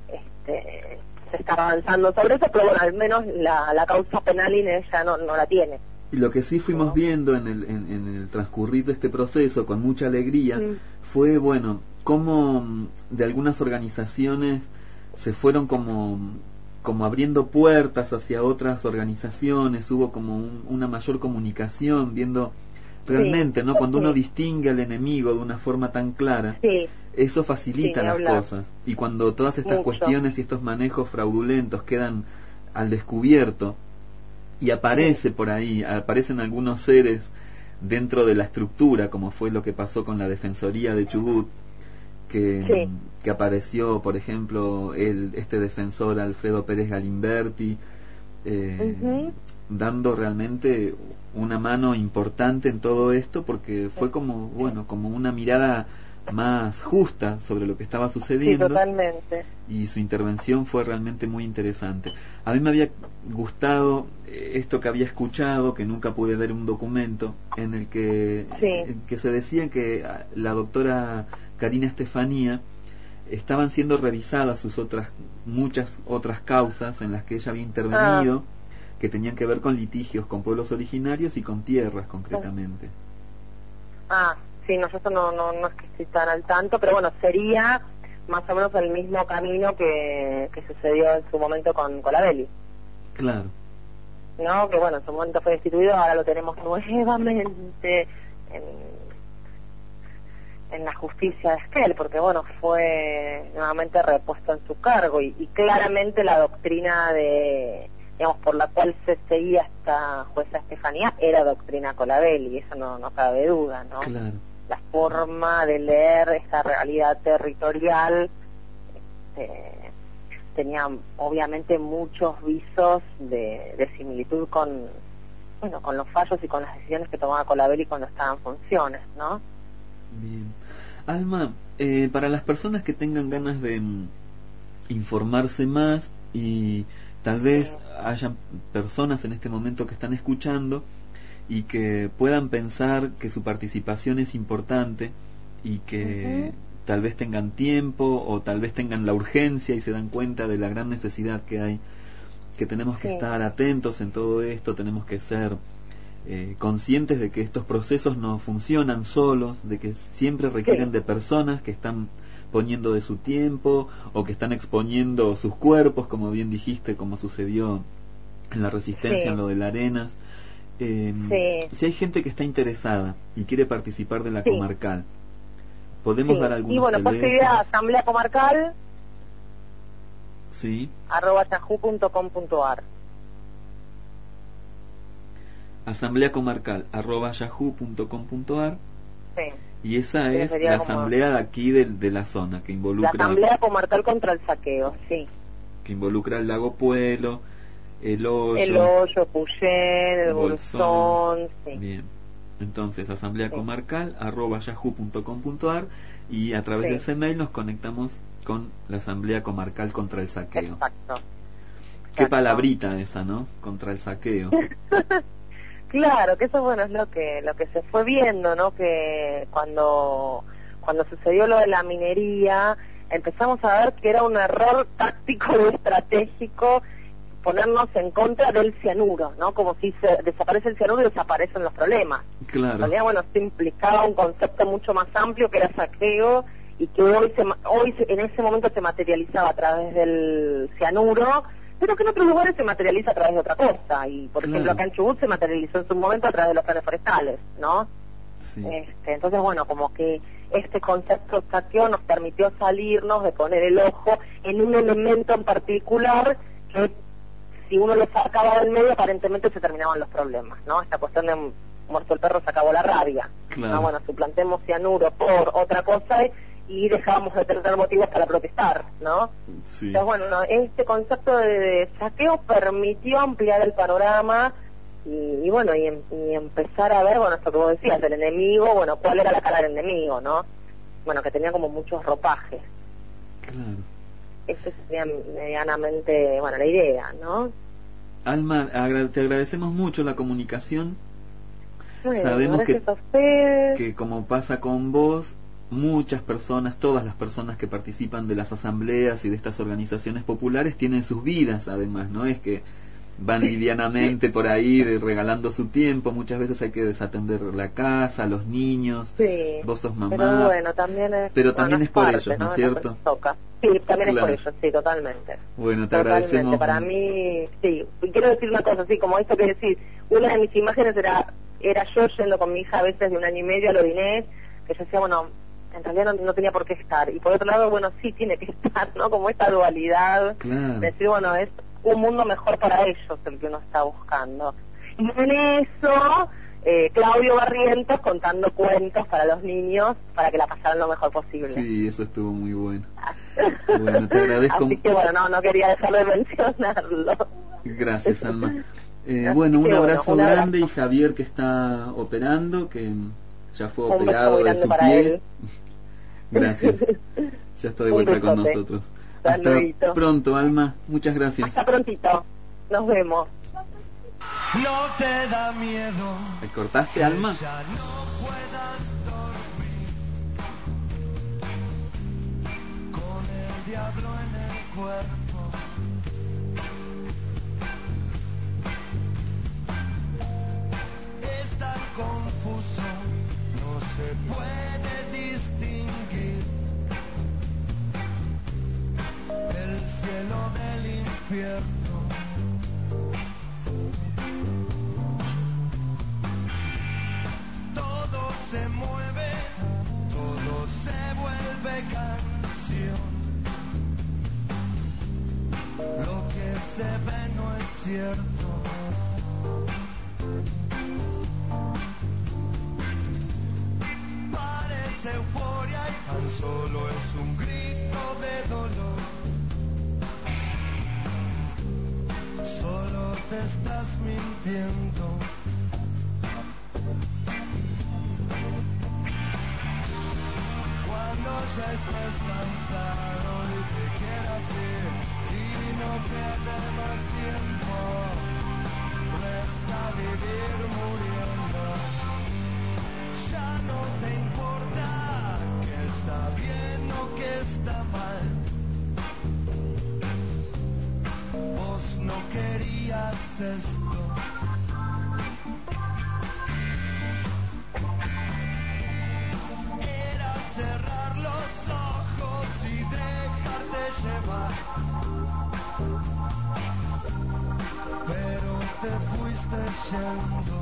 este, se está avanzando sobre eso, pero bueno, al menos la, la causa penal Inés ya no, no la tiene. Y lo que sí fuimos ¿no? viendo en el, en, en el transcurrir de este proceso con mucha alegría Mm. fue, bueno, cómo mm, de algunas organizaciones se fueron como, como abriendo puertas hacia otras organizaciones, hubo como un- una mayor comunicación, viendo realmente, Sí, ¿no? Cuando uno sí. distingue al enemigo de una forma tan clara, Sí, eso facilita Sí, las hablar. cosas. Y cuando todas estas Mucho. cuestiones y estos manejos fraudulentos quedan al descubierto, y aparece por ahí, aparecen algunos seres dentro de la estructura, como fue lo que pasó con la Defensoría de Chubut, que, Sí. que apareció, por ejemplo, el, este defensor Alfredo Pérez Galimberti, eh, Ujú. dando realmente una mano importante en todo esto, porque fue como, bueno, como una mirada más justa sobre lo que estaba sí, sucediendo, totalmente. y su intervención fue realmente muy interesante. A mí me había gustado eh, esto que había escuchado, que nunca pude ver un documento, en el que, Sí. en que se decía que ah, la doctora Karina Estefanía estaban siendo revisadas sus otras, muchas otras causas en las que ella había intervenido, que tenían que ver con litigios con pueblos originarios y con tierras concretamente. Ah, sí, nosotros no, no, no es que estoy tan al tanto, pero bueno, sería más o menos el mismo camino que, que sucedió en su momento con Colabelli. Claro. ¿No? Que bueno, en su momento fue destituido, ahora lo tenemos nuevamente en, en la justicia de Esquel, porque bueno, fue nuevamente repuesto en su cargo y, y claramente la doctrina de, digamos, por la cual se seguía esta jueza Estefanía era doctrina Colabelli, eso no, no cabe duda, ¿no? Claro. La forma de leer esta realidad territorial este, tenía obviamente muchos visos de, de similitud con, bueno, con los fallos y con las decisiones que tomaba Colabelli cuando estaba en funciones, ¿no? Bien. Alma, eh, para las personas que tengan ganas de mm, informarse más y tal vez Sí. haya personas en este momento que están escuchando y que puedan pensar que su participación es importante y que Ujú. tal vez tengan tiempo o tal vez tengan la urgencia y se dan cuenta de la gran necesidad que hay, que tenemos que Sí. estar atentos en todo esto, tenemos que ser eh, conscientes de que estos procesos no funcionan solos, de que siempre requieren Sí. de personas que están poniendo de su tiempo o que están exponiendo sus cuerpos, como bien dijiste, como sucedió en la Resistencia, Sí. en lo de la Arenas. Eh, Sí. Si hay gente que está interesada y quiere participar de la Sí. comarcal, podemos Sí. dar algunos Y bueno, pues teléfonos. sería asamblea comarcal Sí, arroba yahoo punto com punto ar. asamblea comarcal arroba yahoo punto com punto ar, Sí. y esa Sí, es sería la como- asamblea de aquí de, de la zona que La involucra asamblea comarcal contra el saqueo, sí. que involucra el lago Puelo, el Hoyo, El Hoyo, Puyén, el Bolsón. Bolsón, sí. Bien. Entonces, asamblea Sí. comarcal arroba yahoo punto com punto ar, y a través Sí. de ese mail nos conectamos con la asamblea comarcal contra el saqueo. Exacto. Qué Exacto. palabrita esa, ¿no? Contra el saqueo. Claro, que eso bueno es lo que lo que se fue viendo, ¿no? Que cuando cuando sucedió lo de la minería empezamos a ver que era un error táctico y estratégico ponernos en contra del cianuro, ¿no? Como si se desaparece el cianuro y desaparecen los problemas. En Claro. realidad, bueno, esto implicaba un concepto mucho más amplio que era saqueo y que hoy se, ma- hoy se- en ese momento se materializaba a través del cianuro, pero que en otros lugares se materializa a través de otra cosa. Y, por Claro. ejemplo, acá en Chubut se materializó en su momento a través de los planes forestales, ¿no? Sí. Este, entonces, bueno, como que este concepto saqueo nos permitió salirnos de poner el ojo en un elemento en particular que si uno lo sacaba del medio aparentemente se terminaban los problemas, ¿no? Esta cuestión de muerto el perro se acabó la rabia. Claro. ¿No? Bueno, suplantemos cianuro por otra cosa y dejábamos de tener motivos para protestar, ¿no? Sí. Entonces, bueno, no, este concepto de, de saqueo permitió ampliar el panorama y, y bueno, y, em- y empezar a ver, bueno, esto que vos decías, del enemigo, bueno, cuál era la cara del enemigo, ¿no? Bueno, que tenía como muchos ropajes. Claro. Esa sería medianamente, bueno, la idea, ¿no? Alma, agra- te agradecemos mucho la comunicación. Bueno, Sabemos gracias que- a ustedes. Que como pasa con vos, muchas personas, todas las personas que participan de las asambleas y de estas organizaciones populares tienen sus vidas, además, no es que van livianamente por ahí de- regalando su tiempo, muchas veces hay que desatender la casa, los niños, Sí, vos sos mamá, pero bueno, también es, pero también bueno, es por parte, ellos, ¿no es De lo cierto? que toca. Sí, también Claro. es por ellos, sí, totalmente. Bueno, te Totalmente, agradecemos. para mí, sí. Y quiero decir una cosa, así como esto que decir, una de mis imágenes era era yo yendo con mi hija a veces de un año y medio a lo de Inés, que yo decía, bueno, en realidad no, no tenía por qué estar. Y por otro lado, bueno, sí tiene que estar, ¿no? Como esta dualidad. Claro. Decir, bueno, es un mundo mejor para ellos el que uno está buscando. Y en eso, eh, Claudio Barrientos contando cuentos para los niños para que la pasaran lo mejor posible. Sí, eso estuvo muy bueno. Bueno, te agradezco. Así que bueno, no, no quería dejar de mencionarlo. Gracias, Alma. Eh, Así bueno, un que, bueno, abrazo un abrazo. grande, y Javier que está operando, que ya fue Un beso operado muy de grande su para pie. él. Gracias. Ya está de Un vuelta con besote. nosotros. Saludito. Hasta pronto, Alma. Muchas gracias. Hasta prontito. Nos vemos. No te da miedo. ¿Me cortaste, Alma? Ya no puedas dormir con el diablo en el cuerpo. Es tan confuso, no se puede distinguir se mueve, todo se vuelve canción. Lo que se ve no es cierto. Parece euforia y tan solo es un grito de dolor. Solo te estás mintiendo. Cuando ya estés cansado y te quieras ir y no quede más tiempo, resta vivir muriendo. Ya no te importa que está bien o que está mal. Vos no querías esto. Era cerrar los ojos y dejarte llevar. Pero te fuiste yendo.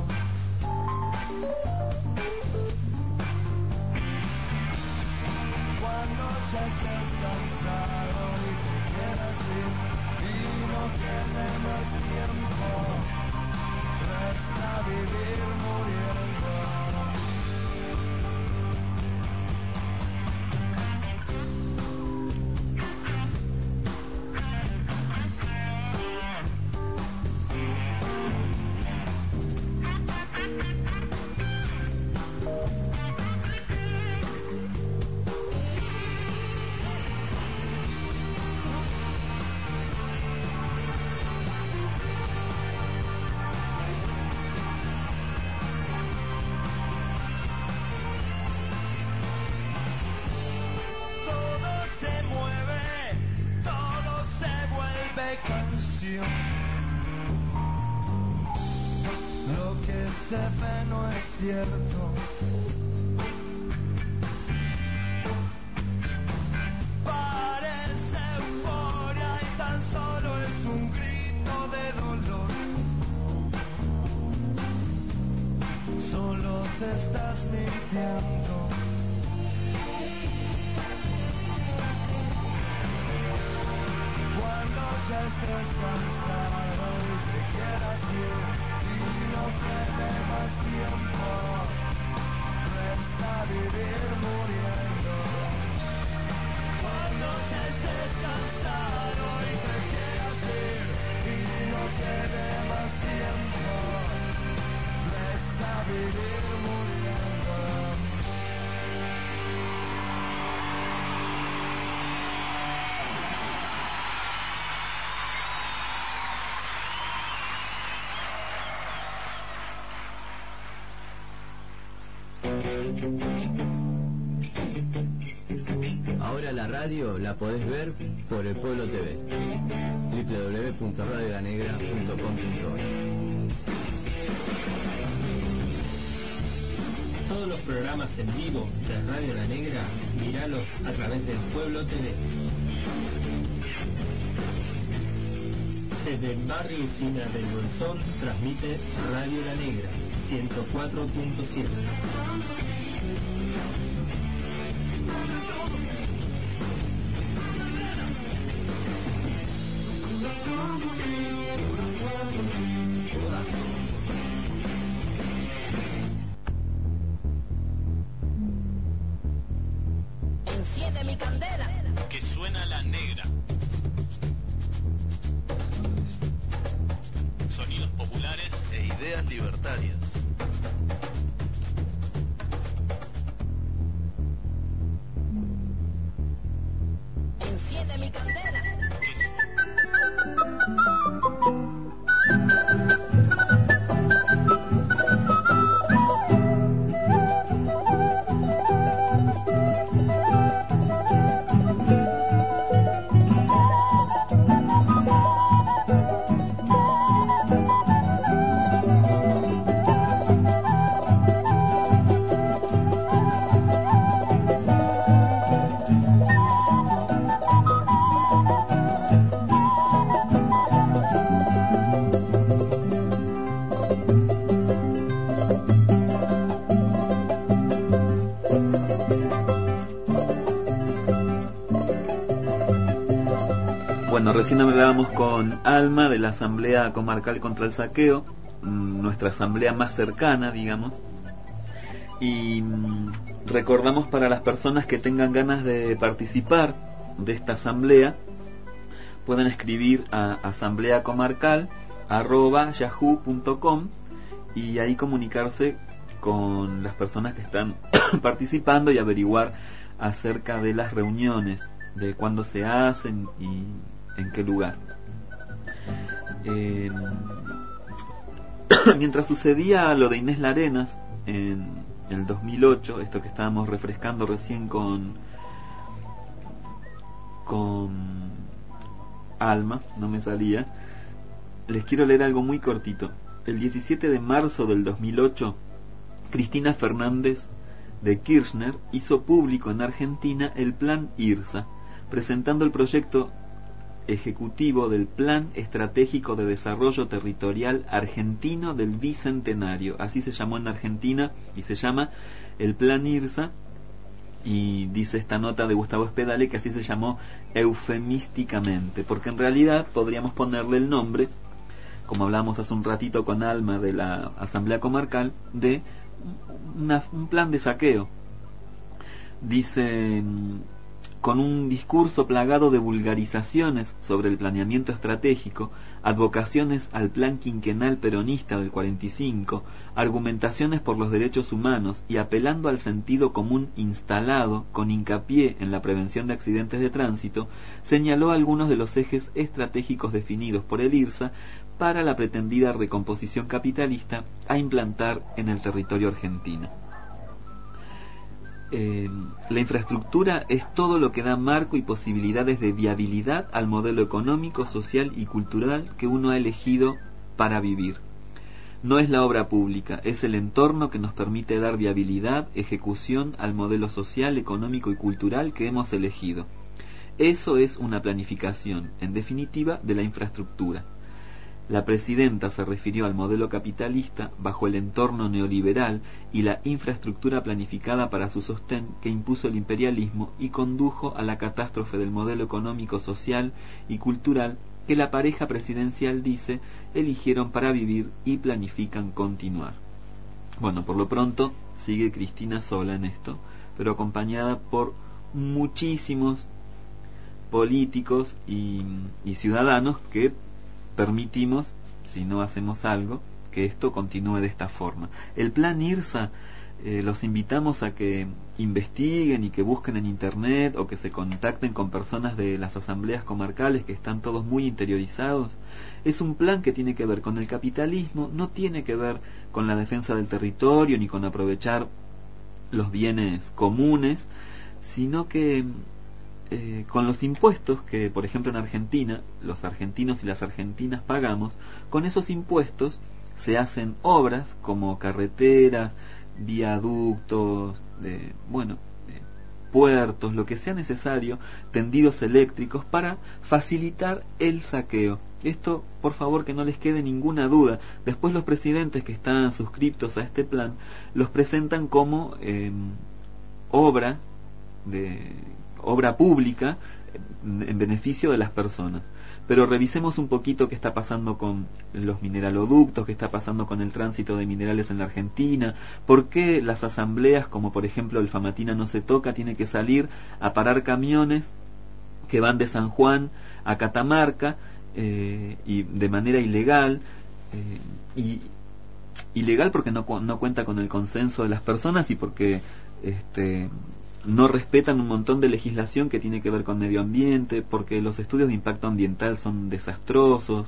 Cuando ya estés cansado y te quieras ir y no quede más tiempo, resta vivir muriendo. Lo que se ve no es cierto. Parece euforia y tan solo es un grito de dolor. Solo te estás mintiendo. Cuando ya estés cansado y te quieras ir y no quede más tiempo, resta vivir muriendo. Cuando ya estés cansado y te quieras ir y no quede más tiempo, resta vivir muriendo. Ahora la radio la podés ver por El Pueblo T V, doble u doble u doble u punto radio la negra punto com punto ar. Todos los programas en vivo de Radio La Negra, míralos a través del Pueblo T V. Desde el barrio Usina del Bolsón transmite Radio La Negra ciento cuatro punto siete. Enciende mi candela. Que suena La Negra. Sonidos populares e ideas libertarias. Enciende mi candela. Bueno, recién hablábamos con Alma de la Asamblea Comarcal contra el Saqueo, nuestra asamblea más cercana, digamos, y recordamos para las personas que tengan ganas de participar de esta asamblea, pueden escribir a asambleacomarcal arroba yahoo punto com y ahí comunicarse con las personas que están participando y averiguar acerca de las reuniones, de cuándo se hacen y en qué lugar. Eh, mientras sucedía lo de Inés Larenas en el dos mil ocho, esto que estábamos refrescando recién con con Alma, no me salía, les quiero leer algo muy cortito. El diecisiete de marzo del dos mil ocho, Cristina Fernández de Kirchner hizo público en Argentina el Plan IRSA, presentando el proyecto ejecutivo del Plan Estratégico de Desarrollo Territorial Argentino del Bicentenario. Así se llamó en Argentina y se llama el Plan IRSA, y dice esta nota de Gustavo Espedale que así se llamó eufemísticamente, porque en realidad podríamos ponerle el nombre, como hablamos hace un ratito con Alma de la Asamblea Comarcal, de una, un plan de saqueo. Dice: con un discurso plagado de vulgarizaciones sobre el planeamiento estratégico, advocaciones al plan quinquenal peronista del cuarenta y cinco, argumentaciones por los derechos humanos y apelando al sentido común instalado, con hincapié en la prevención de accidentes de tránsito, señaló algunos de los ejes estratégicos definidos por el IRSA para la pretendida recomposición capitalista a implantar en el territorio argentino. Eh, la infraestructura es todo lo que da marco y posibilidades de viabilidad al modelo económico, social y cultural que uno ha elegido para vivir. No es la obra pública, es el entorno que nos permite dar viabilidad, ejecución al modelo social, económico y cultural que hemos elegido. Eso es una planificación, en definitiva, de la infraestructura. La presidenta se refirió al modelo capitalista bajo el entorno neoliberal y la infraestructura planificada para su sostén que impuso el imperialismo y condujo a la catástrofe del modelo económico, social y cultural que la pareja presidencial, dice, eligieron para vivir y planifican continuar. Bueno, por lo pronto sigue Cristina sola en esto, pero acompañada por muchísimos políticos y, y ciudadanos que permitimos, si no hacemos algo, que esto continúe de esta forma. El plan IRSA, eh, los invitamos a que investiguen y que busquen en internet o que se contacten con personas de las asambleas comarcales que están todos muy interiorizados. Es un plan que tiene que ver con el capitalismo, no tiene que ver con la defensa del territorio ni con aprovechar los bienes comunes, sino que Eh, con los impuestos que, por ejemplo, en Argentina, los argentinos y las argentinas pagamos, con esos impuestos se hacen obras como carreteras, viaductos, eh, bueno, eh, puertos, lo que sea necesario, tendidos eléctricos para facilitar el saqueo. Esto, por favor, que no les quede ninguna duda. Después los presidentes que están suscriptos a este plan los presentan como eh, obra de obra pública en beneficio de las personas. Pero revisemos un poquito qué está pasando con los mineraloductos, qué está pasando con el tránsito de minerales en la Argentina, por qué las asambleas, como por ejemplo el Famatina no se toca, tiene que salir a parar camiones que van de San Juan a Catamarca eh, y de manera ilegal, eh, y ilegal porque no, no cuenta con el consenso de las personas y porque este no respetan un montón de legislación que tiene que ver con medio ambiente, porque los estudios de impacto ambiental son desastrosos,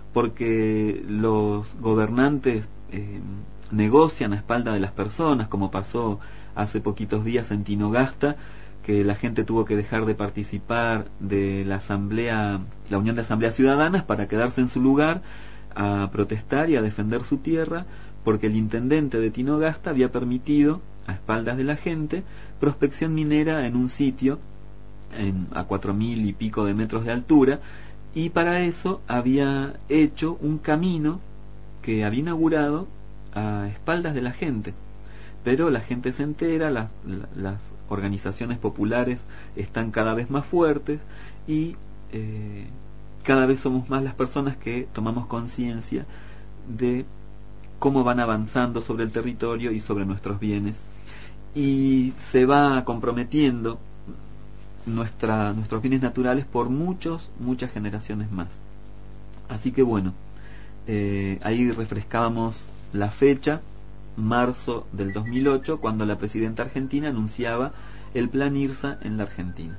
porque los gobernantes eh, negocian a espalda de las personas, como pasó hace poquitos días en Tinogasta, que la gente tuvo que dejar de participar de la asamblea, la Unión de Asambleas Ciudadanas, para quedarse en su lugar a protestar y a defender su tierra, porque el intendente de Tinogasta había permitido, a espaldas de la gente, prospección minera en un sitio en, a cuatro mil y pico de metros de altura, y para eso había hecho un camino que había inaugurado a espaldas de la gente. Pero la gente se entera, la, la, las organizaciones populares están cada vez más fuertes y eh, cada vez somos más las personas que tomamos conciencia de cómo van avanzando sobre el territorio y sobre nuestros bienes, y se va comprometiendo nuestra, nuestros bienes naturales por muchos, muchas generaciones más. Así que bueno, eh, ahí refrescábamos la fecha, marzo del dos mil ocho, cuando la presidenta argentina anunciaba el plan IRSA en la Argentina.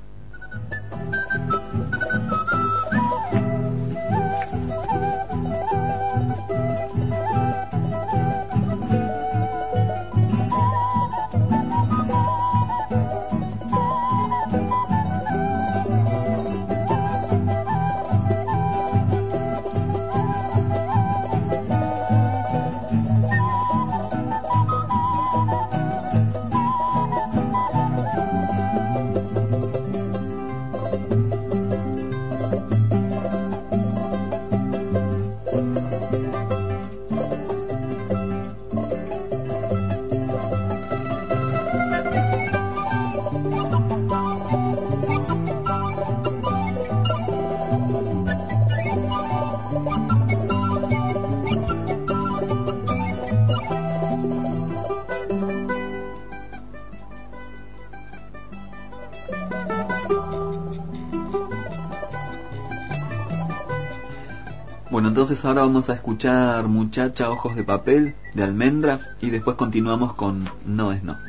Bueno, entonces ahora vamos a escuchar Muchacha Ojos de Papel de Almendra y después continuamos con No es No.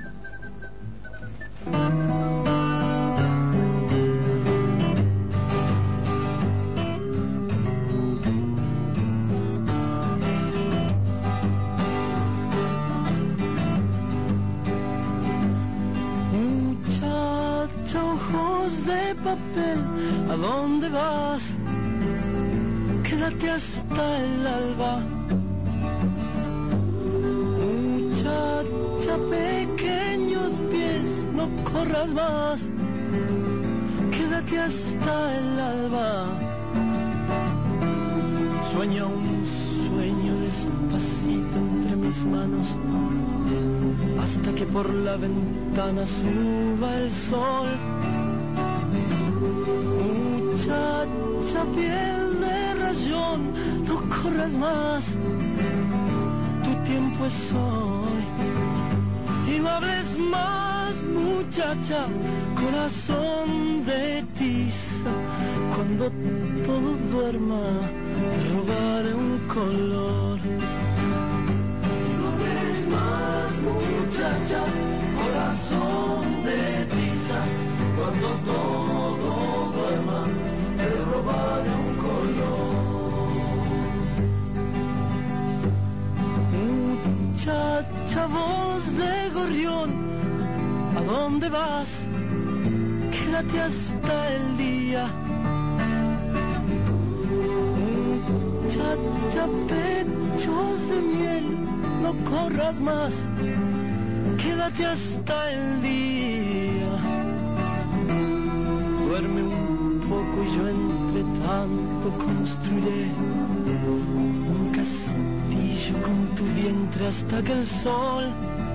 Muchacha ojos de papel, ¿a dónde vas? Quédate hasta el alba. Muchacha, pequeños pies, no corras más. Quédate hasta el alba. Sueña un sueño despacito entre mis manos, hasta que por la ventana suba el sol. Muchacha, piel de rayón, no corras más, tu tiempo es hoy. Y no hables más, muchacha, corazón de tiza. Cuando todo duerma, te robaré un color. Y no hables más, muchacha, corazón de tiza. Cuando todo duerma, te robaré un color. Muchacha, voz de gorrión, ¿a dónde vas? Quédate hasta el día. Muchacha, pechos de miel, no corras más, quédate hasta el día. Duerme un poco y yo entre tanto construiré un castillo con tu vientre hasta que el sol,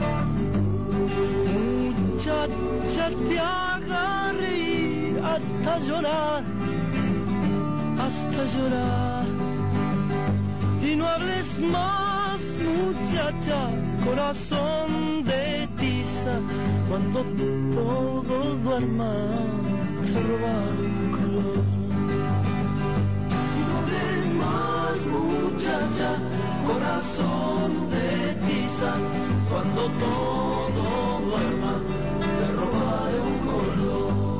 muchacha, te haga reír hasta llorar, hasta llorar. Y no hables más, muchacha, corazón de tiza. Cuando todo duerma, te robaré un color. Y no hables más, muchacha, corazón de tiza. Cuando todo duerma, te robaré un color.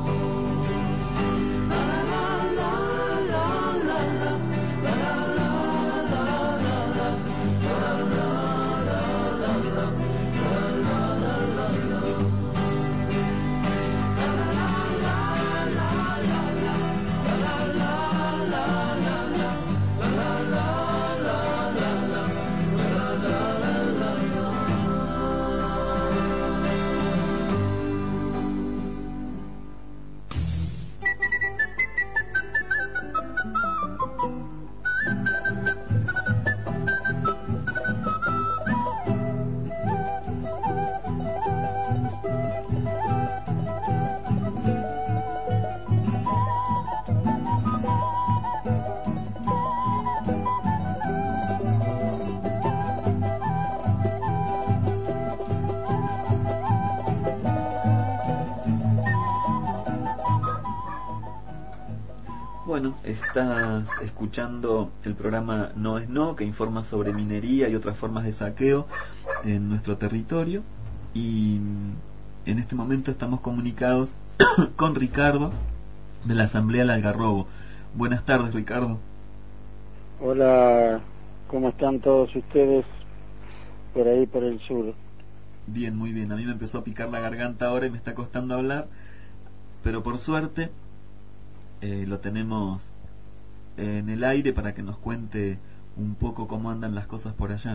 Bueno, estás escuchando el programa No es No, que informa sobre minería y otras formas de saqueo en nuestro territorio. Y en este momento estamos comunicados con Ricardo de la Asamblea del Algarrobo. Buenas tardes, Ricardo. Hola, ¿cómo están todos ustedes por ahí, por el sur? Bien, muy bien. A mí me empezó a picar la garganta ahora y me está costando hablar, pero por suerte eh, lo tenemos en el aire para que nos cuente un poco cómo andan las cosas por allá.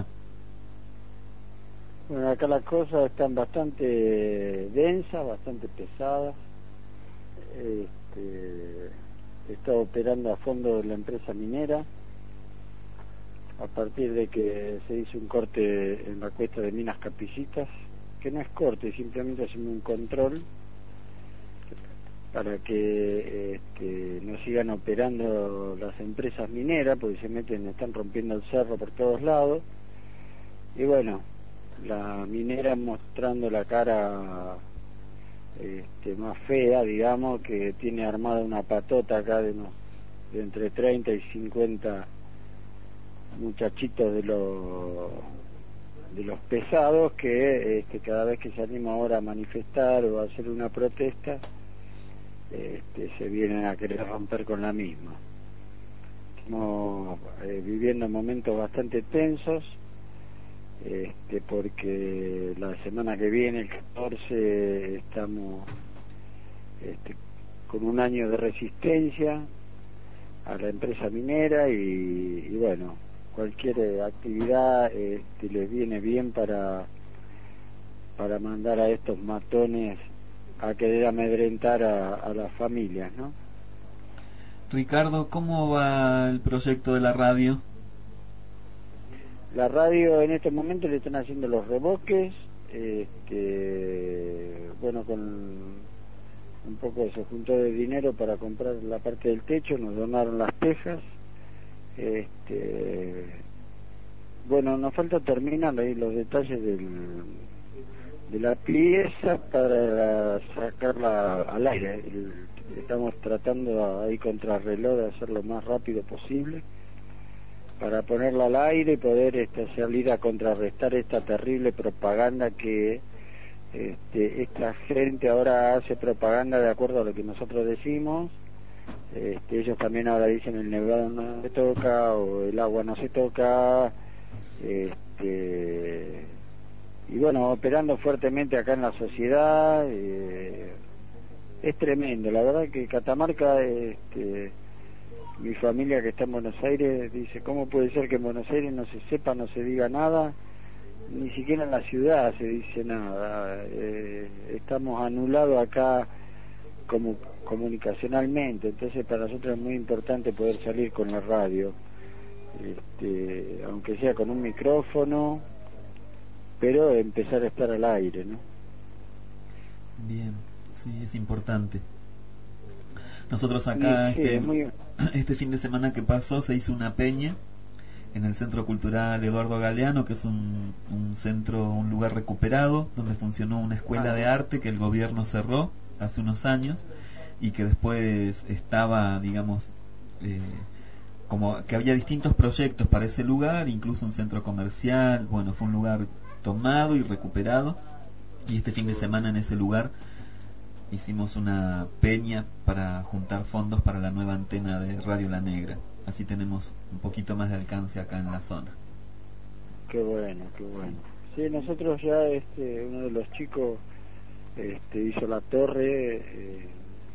Bueno, acá las cosas están bastante densas, bastante pesadas. Este, está operando a fondo la empresa minera. A partir de que se hizo un corte en la cuesta de Minas Capillitas, que no es corte, simplemente hacemos un control para que este, no sigan operando las empresas mineras, porque se meten, están rompiendo el cerro por todos lados. Y bueno, la minera mostrando la cara este, más fea, digamos, que tiene armada una patota acá de, unos, de entre treinta y cincuenta muchachitos de los de los pesados que este, cada vez que se anima ahora a manifestar o a hacer una protesta este, se vienen a querer romper con la misma. Estamos eh, viviendo momentos bastante tensos este, porque la semana que viene, el catorce, estamos este, con un año de resistencia a la empresa minera y, y bueno, cualquier actividad este, les viene bien para para mandar a estos matones a querer amedrentar a, a las familias, ¿no? Ricardo, ¿cómo va el proyecto de la radio? La radio en este momento le están haciendo los reboques, este, bueno, con un poco se juntó de dinero para comprar la parte del techo, nos donaron las tejas. Este, bueno, nos falta terminar ahí los detalles del, de la pieza para sacarla al aire. Estamos tratando ahí contra reloj de hacerlo lo más rápido posible para ponerla al aire y poder este, salir a contrarrestar esta terrible propaganda que este, esta gente ahora hace propaganda de acuerdo a lo que nosotros decimos. Este, ellos también ahora dicen el nevado no se toca o el agua no se toca, este, y bueno, operando fuertemente acá en la sociedad. Eh, es tremendo, la verdad que Catamarca, este, mi familia que está en Buenos Aires dice, ¿cómo puede ser que en Buenos Aires no se sepa, no se diga nada? Ni siquiera en la ciudad se dice nada. Eh, estamos anulados acá como comunicacionalmente, entonces para nosotros es muy importante poder salir con la radio, este, aunque sea con un micrófono, pero empezar a estar al aire, ¿no? Bien, sí, es importante. Nosotros acá sí, sí, este, muy... este fin de semana que pasó se hizo una peña en el Centro Cultural Eduardo Galeano, que es un, un centro, un lugar recuperado, donde funcionó una escuela ah. de arte que el gobierno cerró hace unos años y que después estaba, digamos, eh, como que había distintos proyectos para ese lugar, incluso un centro comercial. Bueno, fue un lugar tomado y recuperado, y este fin de semana en ese lugar hicimos una peña para juntar fondos para la nueva antena de Radio La Negra, así tenemos un poquito más de alcance acá en la zona. Qué bueno, qué bueno. Sí, sí, nosotros ya, este, uno de los chicos este, hizo la torre eh,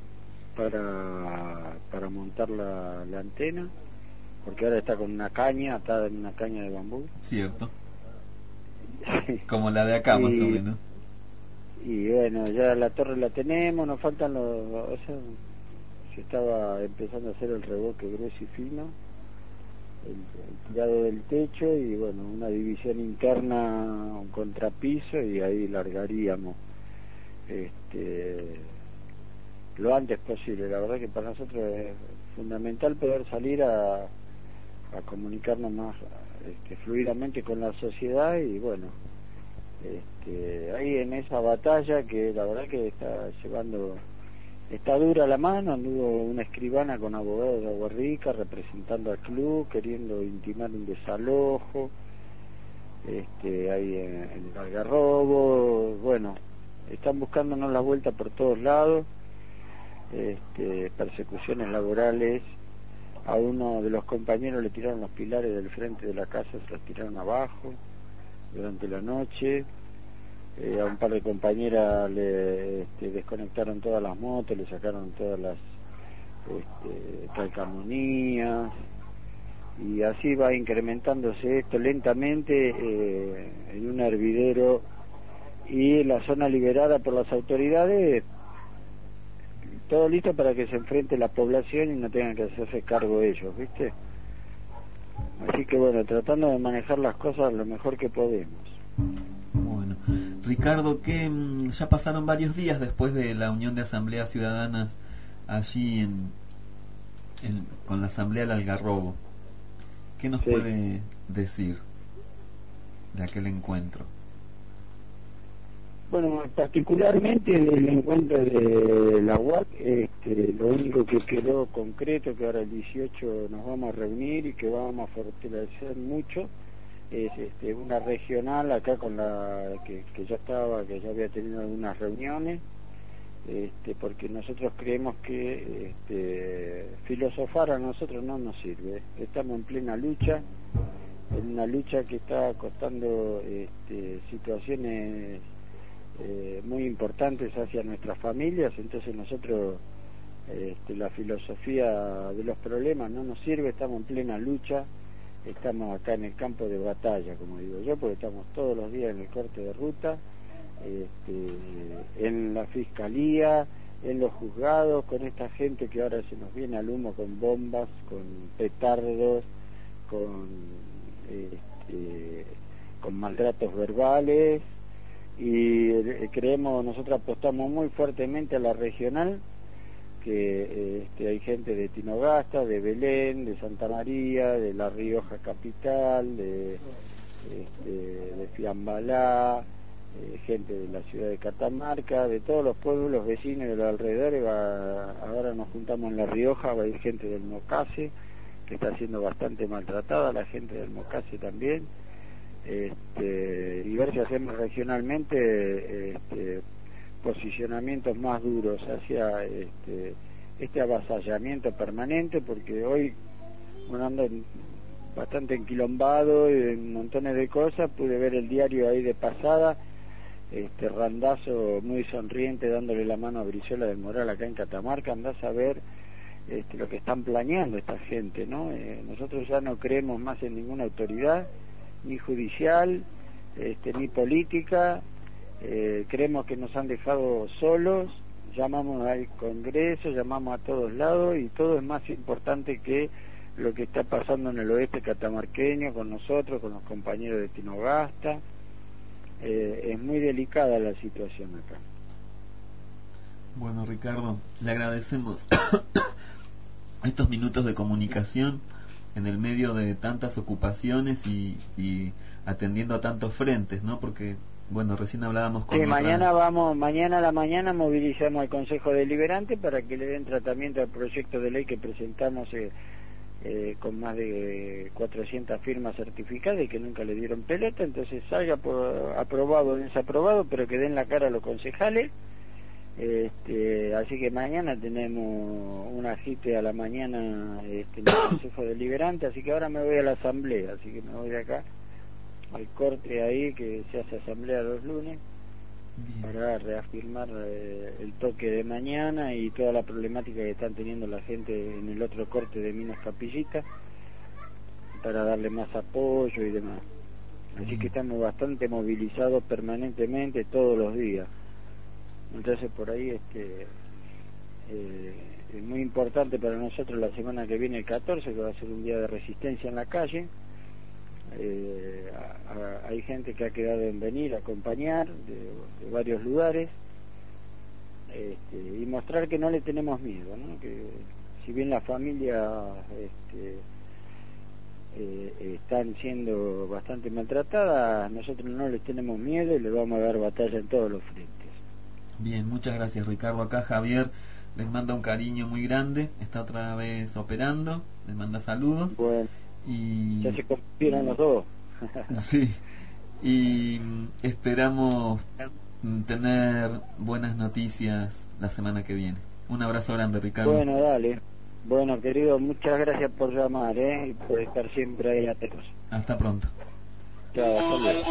para para montar la, la antena, porque ahora está con una caña, atada en una caña de bambú. Cierto. Como la de acá, y, más o menos. Y bueno, ya la torre la tenemos, nos faltan los... O sea, se estaba empezando a hacer el revoque grueso y fino, el, el tirado del techo y bueno, una división interna, un contrapiso, y ahí largaríamos este, lo antes posible. La verdad que para nosotros es fundamental poder salir a, a comunicarnos más este, fluidamente con la sociedad y bueno, este, ahí en esa batalla que la verdad que está llevando está dura la mano, anduvo una escribana con abogados de Agua Rica representando al club, queriendo intimar un desalojo, este, ahí en, en Algarrobo, bueno, están buscándonos la vuelta por todos lados, este, persecuciones laborales. A uno de los compañeros le tiraron los pilares del frente de la casa, se los tiraron abajo durante la noche. Eh, a un par de compañeras le este, desconectaron todas las motos, le sacaron todas las este, calcamonías, y así va incrementándose esto lentamente eh, en un hervidero, y la zona liberada por las autoridades, todo listo para que se enfrente la población y no tengan que hacerse cargo ellos, ¿viste? Así que bueno, tratando de manejar las cosas lo mejor que podemos. Bueno, Ricardo, que ya pasaron varios días después de la Unión de Asambleas Ciudadanas allí en, en con la Asamblea del Algarrobo. ¿Qué nos sí. puede decir de aquel encuentro? Bueno, particularmente del encuentro de la U A C, este, lo único que quedó concreto, que ahora el dieciocho nos vamos a reunir y que vamos a fortalecer mucho, es este, una regional acá con la que, que ya estaba, que ya había tenido algunas reuniones, este, porque nosotros creemos que este, filosofar a nosotros no nos sirve. Estamos en plena lucha, en una lucha que está costando este, situaciones Eh, muy importantes hacia nuestras familias, entonces nosotros este, la filosofía de los problemas no nos sirve, estamos en plena lucha, estamos acá en el campo de batalla, como digo yo, porque estamos todos los días en el corte de ruta, este, en la fiscalía, en los juzgados, con esta gente que ahora se nos viene al humo con bombas, con petardos, con, este, con maltratos verbales. Y creemos, nosotros apostamos muy fuertemente a la regional, que este, hay gente de Tinogasta, de Belén, de Santa María, de La Rioja capital, de, este, de Fiambalá, eh, gente de la ciudad de Catamarca, de todos los pueblos vecinos de los alrededores. Va, ahora nos juntamos en La Rioja, va a ir gente del Mocase, que está siendo bastante maltratada, la gente del Mocase también. Este, y ver si hacemos regionalmente este, posicionamientos más duros hacia este, este avasallamiento permanente, porque hoy bueno, ando bastante enquilombado y en montones de cosas. Pude ver el diario ahí de pasada, este Randazo muy sonriente dándole la mano a Brizuela del Moral acá en Catamarca. Andás a ver este, lo que están planeando esta gente, ¿no? Eh, nosotros ya no creemos más en ninguna autoridad, ni judicial, este, ni política, eh, creemos que nos han dejado solos, llamamos al Congreso, llamamos a todos lados, y todo es más importante que lo que está pasando en el oeste catamarqueño con nosotros, con los compañeros de Tinogasta. Eh, es muy delicada la situación acá. Bueno, Ricardo, le agradecemos estos minutos de comunicación en el medio de tantas ocupaciones y, y atendiendo a tantos frentes, ¿no? Porque, bueno, recién hablábamos con... Sí, otra... mañana vamos, mañana a la mañana movilizamos al Consejo Deliberante para que le den tratamiento al proyecto de ley que presentamos eh, eh, con más de cuatrocientas firmas certificadas y que nunca le dieron pelota, entonces salga por, aprobado o desaprobado, pero que den la cara a los concejales. Este, así que mañana tenemos un agite a la mañana este, en el Consejo Deliberante, así que ahora me voy a la asamblea, así que me voy de acá al corte ahí que se hace asamblea los lunes. Bien. Para reafirmar eh, el toque de mañana y toda la problemática que están teniendo la gente en el otro corte de Minas Capillita, para darle más apoyo y demás. Así Bien. que estamos bastante movilizados permanentemente todos los días. Entonces por ahí este, eh, es muy importante para nosotros la semana que viene, el catorce, que va a ser un día de resistencia en la calle. Eh, a, a, hay gente que ha quedado en venir a acompañar de, de varios lugares, este, y mostrar que no le tenemos miedo, ¿no? Que si bien las familias este, eh, están siendo bastante maltratadas, nosotros no les tenemos miedo y les vamos a dar batalla en todos los frentes. Bien, muchas gracias, Ricardo. Acá Javier les manda un cariño muy grande, está otra vez operando, les manda saludos. Bueno, y ya se convirtieron los dos. Sí, y esperamos tener buenas noticias la semana que viene. Un abrazo grande, Ricardo. Bueno, dale. Bueno, querido, muchas gracias por llamar, ¿eh? Y por estar siempre ahí atentos. Hasta pronto. Chao, hasta luego.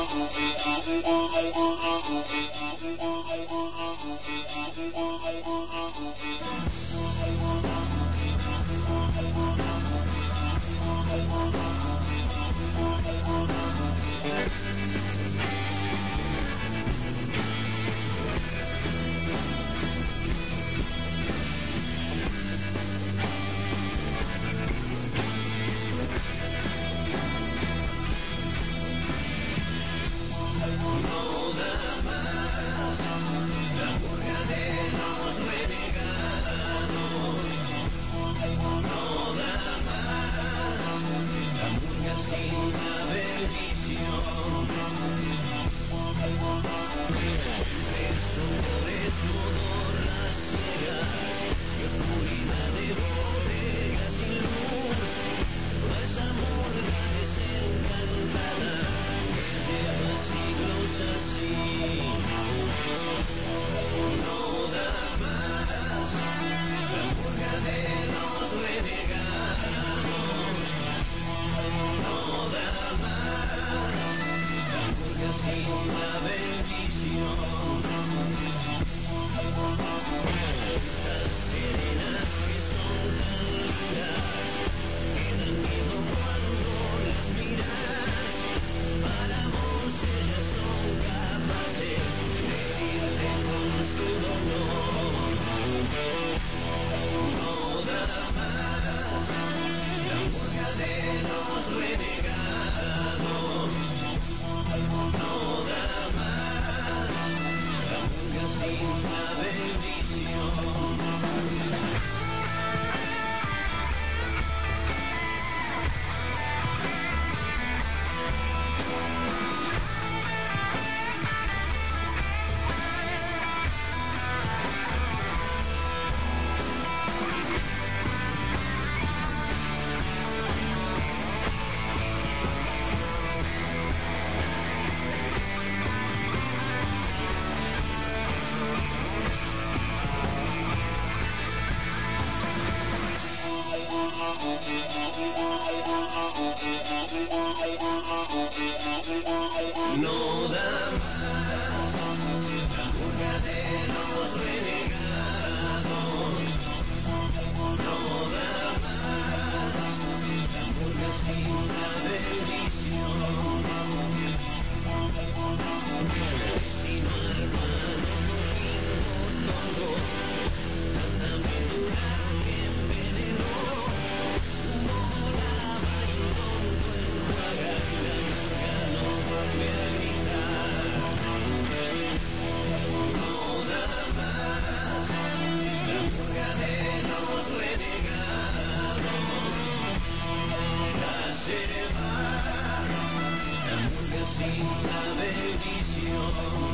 No da más la purga de los renegados. No da más la purga sin la bendición. Destino hermano, no tengo tanta medula que envenenó. No la bailó, no haga la manga, no vuelve a gritar. No da más la purga de los renegados. La lleva la purga sin la bendición.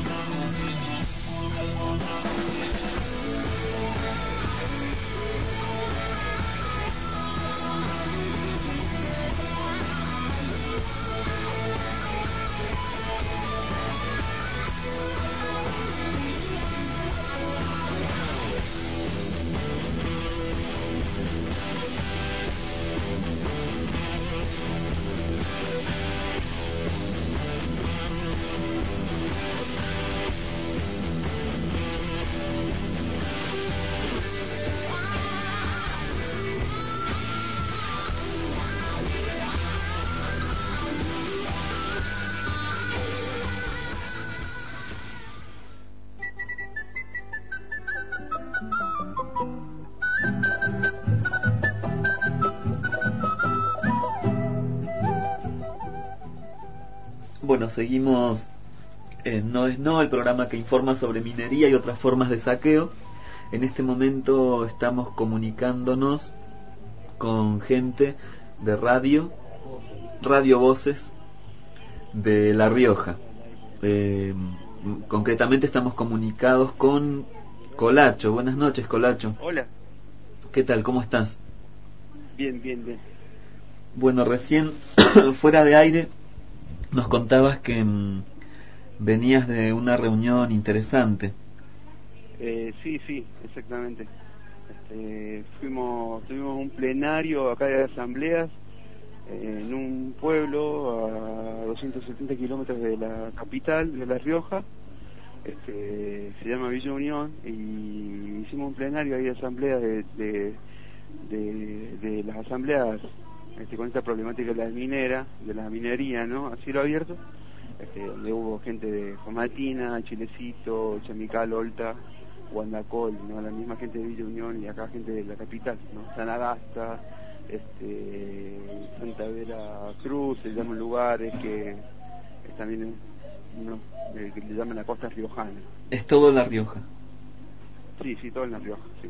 Bueno, seguimos en No es No, el programa que informa sobre minería y otras formas de saqueo. En este momento estamos comunicándonos con gente de radio, Radio Voces de La Rioja. Eh, concretamente estamos comunicados con Colacho. Buenas noches, Colacho. Hola. ¿Qué tal? ¿Cómo estás? Bien, bien, bien. Bueno, recién fuera de aire nos contabas que mmm, venías de una reunión interesante. Eh, sí, sí, exactamente. Este, fuimos, tuvimos un plenario acá de asambleas eh, en un pueblo a doscientos setenta kilómetros de la capital, de La Rioja. Este, se llama Villa Unión, y hicimos un plenario ahí de asambleas de, de, de, de las asambleas este, con esta problemática de la minera, de la minería, ¿no? A cielo abierto, este, donde hubo gente de Fomatina, Chilecito, Chamical, Olta, Guandacol, ¿no? La misma gente de Villa Unión, y acá gente de la capital, ¿no? Sanagasta, este, Santa Vera Cruz, se llaman lugares que, que también no, eh, que le llaman la costa riojana. ¿Es todo La Rioja? Sí, sí, todo en La Rioja, sí.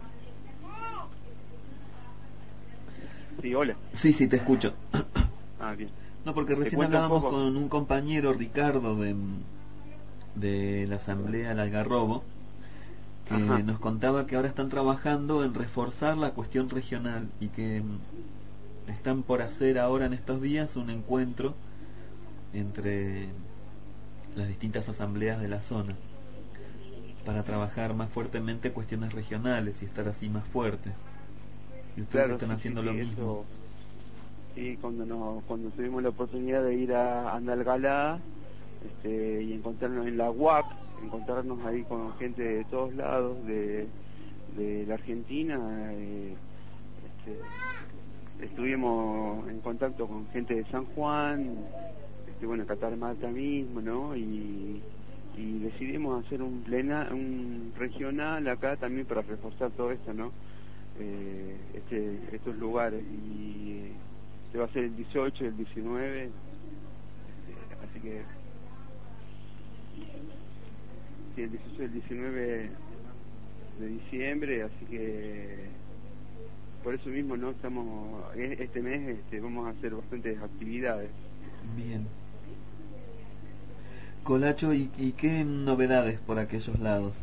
Sí, hola. Sí, sí, te escucho. Ah, bien. No, porque recién hablábamos con un compañero, Ricardo, de, de la Asamblea del Algarrobo, que Ajá. nos contaba que ahora están trabajando en reforzar la cuestión regional y que están por hacer ahora en estos días un encuentro entre las distintas asambleas de la zona para trabajar más fuertemente cuestiones regionales y estar así más fuertes. Y ustedes claro, están sí, haciendo sí, lo sí, mismo. Eso, sí, cuando nos, cuando tuvimos la oportunidad de ir a Andalgalá este, y encontrarnos en la U A C, encontrarnos ahí con gente de todos lados de, de la Argentina, eh, este, estuvimos en contacto con gente de San Juan, este, bueno, Catamarca mismo, ¿no? Y, y decidimos hacer un plena, un regional acá también para reforzar todo esto, ¿no? Eh, este, estos lugares, y se va a hacer el dieciocho y el diecinueve, este, así que sí, el dieciocho y el diecinueve de diciembre, así que por eso mismo no estamos este mes este, vamos a hacer bastantes actividades. Bien. Colacho, ¿y, y qué novedades por aquellos lados?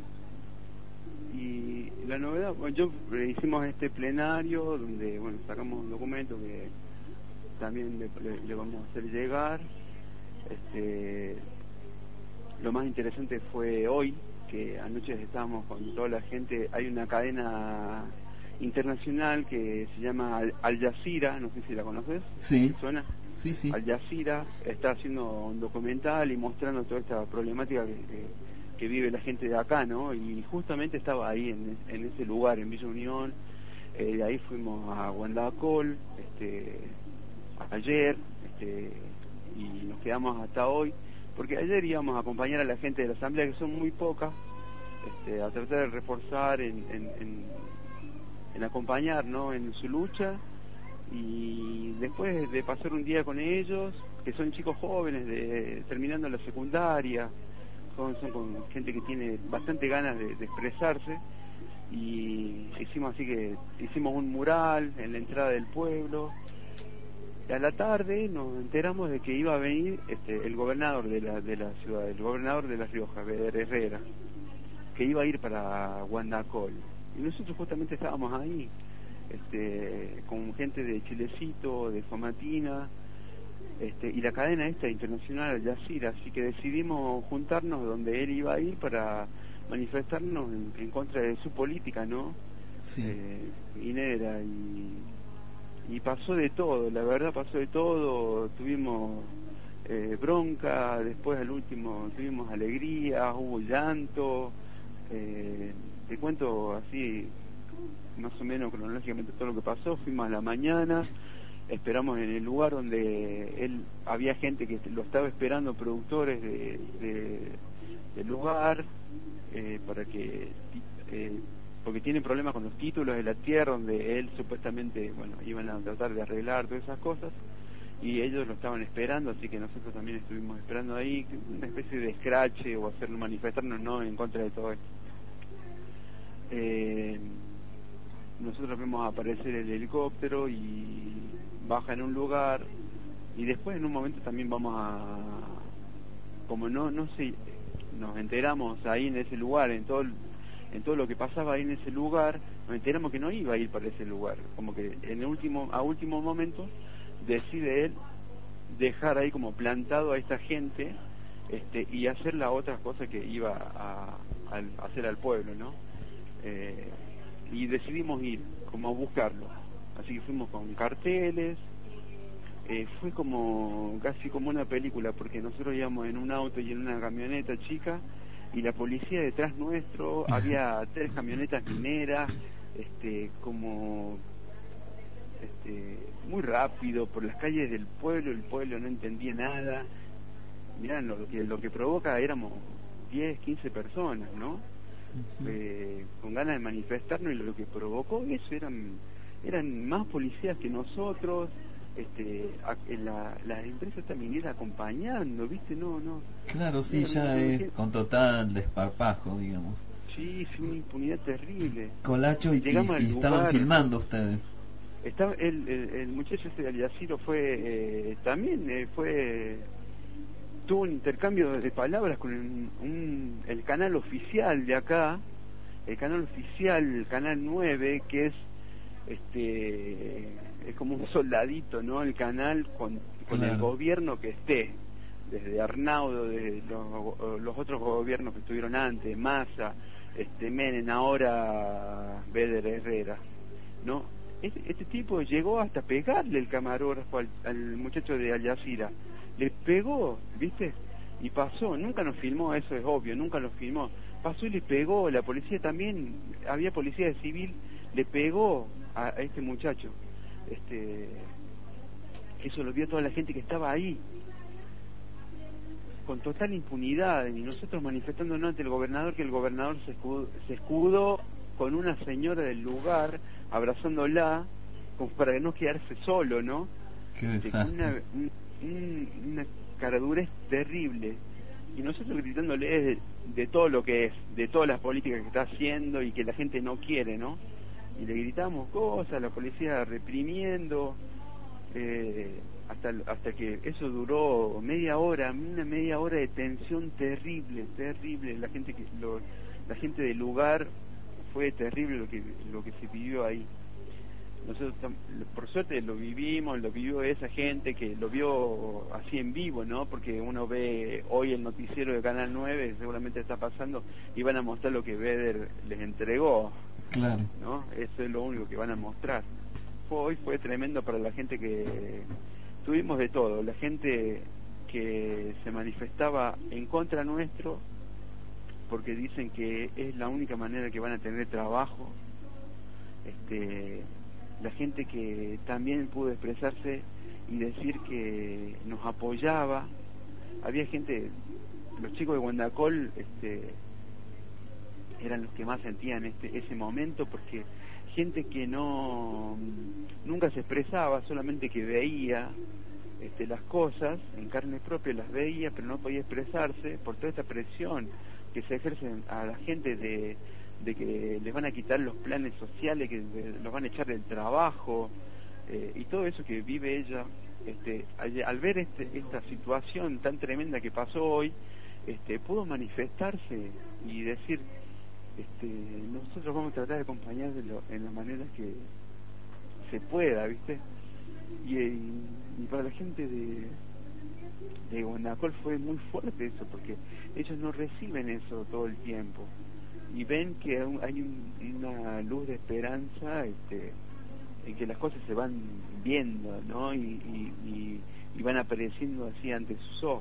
Y la novedad, bueno, yo eh, hicimos este plenario donde, bueno, sacamos un documento que también le, le, le vamos a hacer llegar. Este, lo más interesante fue hoy, que anoche estábamos con toda la gente. Hay una cadena internacional que se llama Al, Al Jazeera, no sé si la conoces. Sí. ¿Te suena? Sí, sí. Al Jazeera está haciendo un documental y mostrando toda esta problemática que, que que vive la gente de acá, ¿no? Y justamente estaba ahí en, en ese lugar, en Villa Unión. Eh, de ahí fuimos a Guandacol, este, ayer, este, y nos quedamos hasta hoy, porque ayer íbamos a acompañar a la gente de la asamblea, que son muy pocas, este, a tratar de reforzar en, en, en, en acompañar, ¿no? En su lucha, y después de pasar un día con ellos, que son chicos jóvenes, de terminando la secundaria, son, son con gente que tiene bastante ganas de, de expresarse, y hicimos así que hicimos un mural en la entrada del pueblo. Y a la tarde nos enteramos de que iba a venir este, el gobernador de la, de la ciudad, el gobernador de La Rioja, Beder Herrera, que iba a ir para Guandacol, y nosotros justamente estábamos ahí este, con gente de Chilecito, de Fomatina, Este, y la cadena esta internacional Al Jazeera, así que decidimos juntarnos donde él iba a ir para manifestarnos en, en contra de su política, ¿no? Sí. Eh, minera, y, y pasó de todo, la verdad pasó de todo, tuvimos eh, bronca, después al último tuvimos alegría, hubo llanto, eh, te cuento así más o menos cronológicamente todo lo que pasó. Fuimos a la mañana, esperamos en el lugar donde él, había gente que lo estaba esperando, productores de, de, del lugar, eh, para que, eh, porque tienen problemas con los títulos de la tierra, donde él supuestamente, bueno, iban a tratar de arreglar todas esas cosas, y ellos lo estaban esperando, así que nosotros también estuvimos esperando ahí, una especie de escrache o hacer manifestarnos, ¿no?, en contra de todo esto. Eh, nosotros vemos aparecer el helicóptero y baja en un lugar, y después en un momento también vamos a, como no no sé, nos enteramos ahí en ese lugar, en todo el, en todo lo que pasaba ahí en ese lugar, nos enteramos que no iba a ir para ese lugar, como que en el último, a último momento decide él dejar ahí como plantado a esta gente, este, y hacer la otra cosa que iba a, a, a hacer al pueblo, ¿no? Eh, y decidimos ir como a buscarlo, así que fuimos con carteles. Eh, fue como casi como una película, porque nosotros íbamos en un auto y en una camioneta chica y la policía detrás nuestro, había tres camionetas mineras, este, como este, muy rápido por las calles del pueblo, el pueblo no entendía nada. Mirá, lo que, lo que provoca éramos diez, quince personas, ¿no? Uh-huh. Eh, con ganas de manifestarnos, y lo que provocó eso eran, eran más policías que nosotros. Este, a, la, las empresas también ir acompañando, ¿viste? No, no. Claro, sí, no, ya no, es no, con total desparpajo, digamos. Sí, sí, una impunidad terrible. Colacho, y, y, y estaban filmando ustedes. Estaba, el, el, el muchacho ese de Aliaciro fue, eh, también eh, fue, tuvo un intercambio de palabras con un, un, el canal oficial de acá, el canal oficial, el canal nueve, que es, este... es como un soldadito, ¿no? El canal con, con claro. el gobierno que esté, desde Arnaudo, desde los, los otros gobiernos que estuvieron antes, Massa, este Menem, ahora Beder Herrera, ¿no? Este, este tipo llegó hasta pegarle el camarógrafo al, al muchacho de Al Jazeera, le pegó, ¿viste? Y pasó, nunca nos filmó, eso es obvio, nunca lo filmó, pasó y le pegó, la policía también, había policía de civil, le pegó a, a este muchacho. Este, eso lo vio toda la gente que estaba ahí, con total impunidad, y nosotros manifestándonos ante el gobernador, que el gobernador se escudó, se escudó con una señora del lugar, abrazándola, como para no quedarse solo, ¿no? Qué desastre. Una, un, una caradurez terrible, y nosotros gritándole de, de todo lo que es, de todas las políticas que está haciendo y que la gente no quiere, ¿no? Y le gritamos cosas, la policía reprimiendo, eh, hasta hasta que eso duró media hora, una media hora de tensión terrible, terrible. La gente que lo, la gente del lugar, fue terrible lo que lo que se vivió ahí. Nosotros por suerte lo vivimos, lo vivió esa gente que lo vio así en vivo, ¿no? Porque uno ve hoy el noticiero de Canal nueve, seguramente está pasando, y van a mostrar lo que Beder les entregó. Claro. ¿No? Eso es lo único que van a mostrar. Fue, hoy fue tremendo para la gente que tuvimos de todo, la gente que se manifestaba en contra nuestro porque dicen que es la única manera que van a tener trabajo, este, la gente que también pudo expresarse y decir que nos apoyaba. Había gente, los chicos de Guandacol, este eran los que más sentían este ese momento, porque gente que no nunca se expresaba, solamente que veía este, las cosas en carne propia, las veía, pero no podía expresarse por toda esta presión que se ejerce a la gente de, de que les van a quitar los planes sociales, que los van a echar del trabajo, eh, y todo eso que vive ella, este, al, al ver este, esta situación tan tremenda que pasó hoy, este, pudo manifestarse y decir, Este, nosotros vamos a tratar de acompañarlo en la manera que se pueda, ¿viste? Y, y, y para la gente de, de Guandacol fue muy fuerte eso, porque ellos no reciben eso todo el tiempo, y ven que hay un, una luz de esperanza, este, en que las cosas se van viendo, ¿no? Y, y, y, y van apareciendo así ante sus ojos.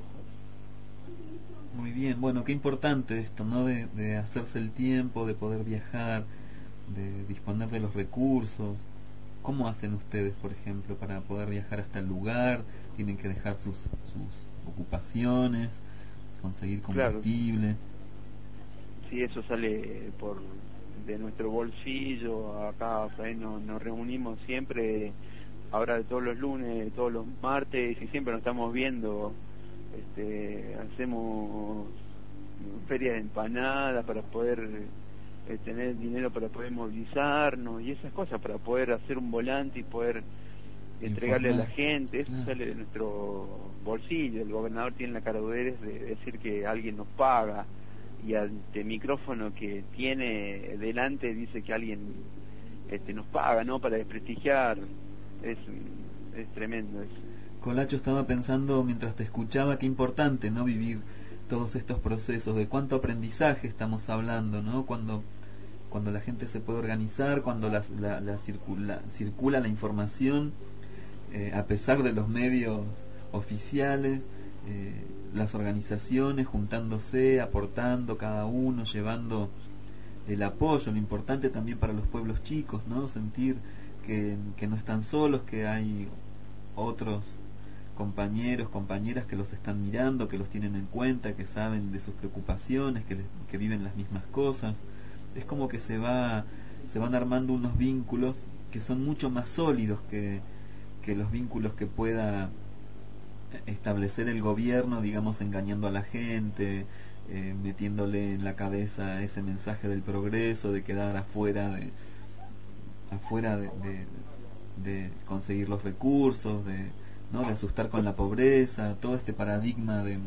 Muy bien, bueno, qué importante esto, ¿no? De, de hacerse el tiempo, de poder viajar, de disponer de los recursos. ¿Cómo hacen ustedes, por ejemplo, para poder viajar hasta el lugar? ¿Tienen que dejar sus, sus ocupaciones, conseguir combustible? Claro. Sí, eso sale por de nuestro bolsillo. Acá ahí nos, nos reunimos siempre, ahora todos los lunes, todos los martes, y siempre nos estamos viendo. Este, hacemos ferias de empanadas para poder eh, tener dinero para poder movilizarnos y esas cosas, para poder hacer un volante y poder entregarle Informar. a la gente. Eso claro. sale de nuestro bolsillo. El gobernador tiene la caradurez de decir que alguien nos paga, y ante micrófono que tiene delante dice que alguien este, nos paga, ¿no? Para desprestigiar. Es, es tremendo eso. Colacho, estaba pensando mientras te escuchaba qué importante, ¿no? Vivir todos estos procesos, de cuánto aprendizaje estamos hablando, ¿no? Cuando cuando la gente se puede organizar, cuando la, la, la circula, circula la información, eh, a pesar de los medios oficiales, eh, las organizaciones juntándose, aportando cada uno, llevando el apoyo, lo importante también para los pueblos chicos, ¿no? Sentir que, que no están solos, que hay otros compañeros, compañeras que los están mirando, que los tienen en cuenta, que saben de sus preocupaciones, que, les, que viven las mismas cosas. Es como que se va se van armando unos vínculos que son mucho más sólidos que, que los vínculos que pueda establecer el gobierno, digamos, engañando a la gente, eh, metiéndole en la cabeza ese mensaje del progreso, de quedar afuera de afuera de, de, de conseguir los recursos, de, ¿no? de asustar con la pobreza, todo este paradigma de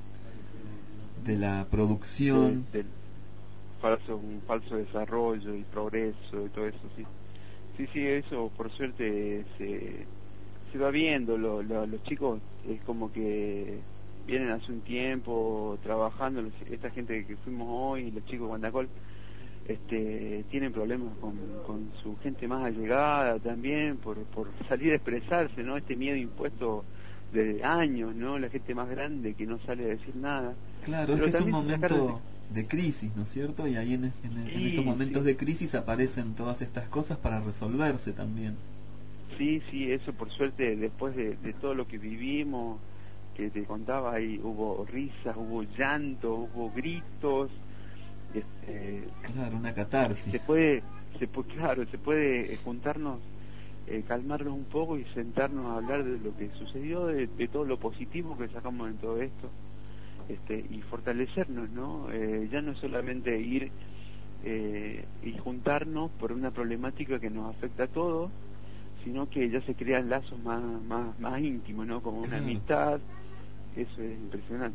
de la producción, de, de falso un falso desarrollo y progreso y todo eso. Sí, sí, sí, eso por suerte se se va viendo. Lo, lo, los chicos es como que vienen hace un tiempo trabajando, esta gente que fuimos hoy, los chicos de Guandacol, este, tienen problemas con, con su gente más allegada también por, por salir a expresarse, ¿no? Este miedo impuesto de años, ¿no? La gente más grande que no sale a decir nada. Claro, Pero es que es un momento de crisis, ¿no es cierto? Y ahí en, en, sí, en estos momentos sí. de crisis aparecen todas estas cosas para resolverse también. Sí, sí, eso por suerte, después de, de todo lo que vivimos, que te contaba, ahí hubo risas, hubo llanto, hubo gritos. Este, claro, una catarsis. Se puede, se puede, claro, se puede juntarnos, eh, calmarnos un poco y sentarnos a hablar de lo que sucedió, de, de todo lo positivo que sacamos en todo esto, este, y fortalecernos, ¿no? Eh, ya no es solamente ir eh, y juntarnos por una problemática que nos afecta a todos, sino que ya se crean lazos más, más, más íntimos, ¿no? Como una claro. amistad. Eso es impresionante.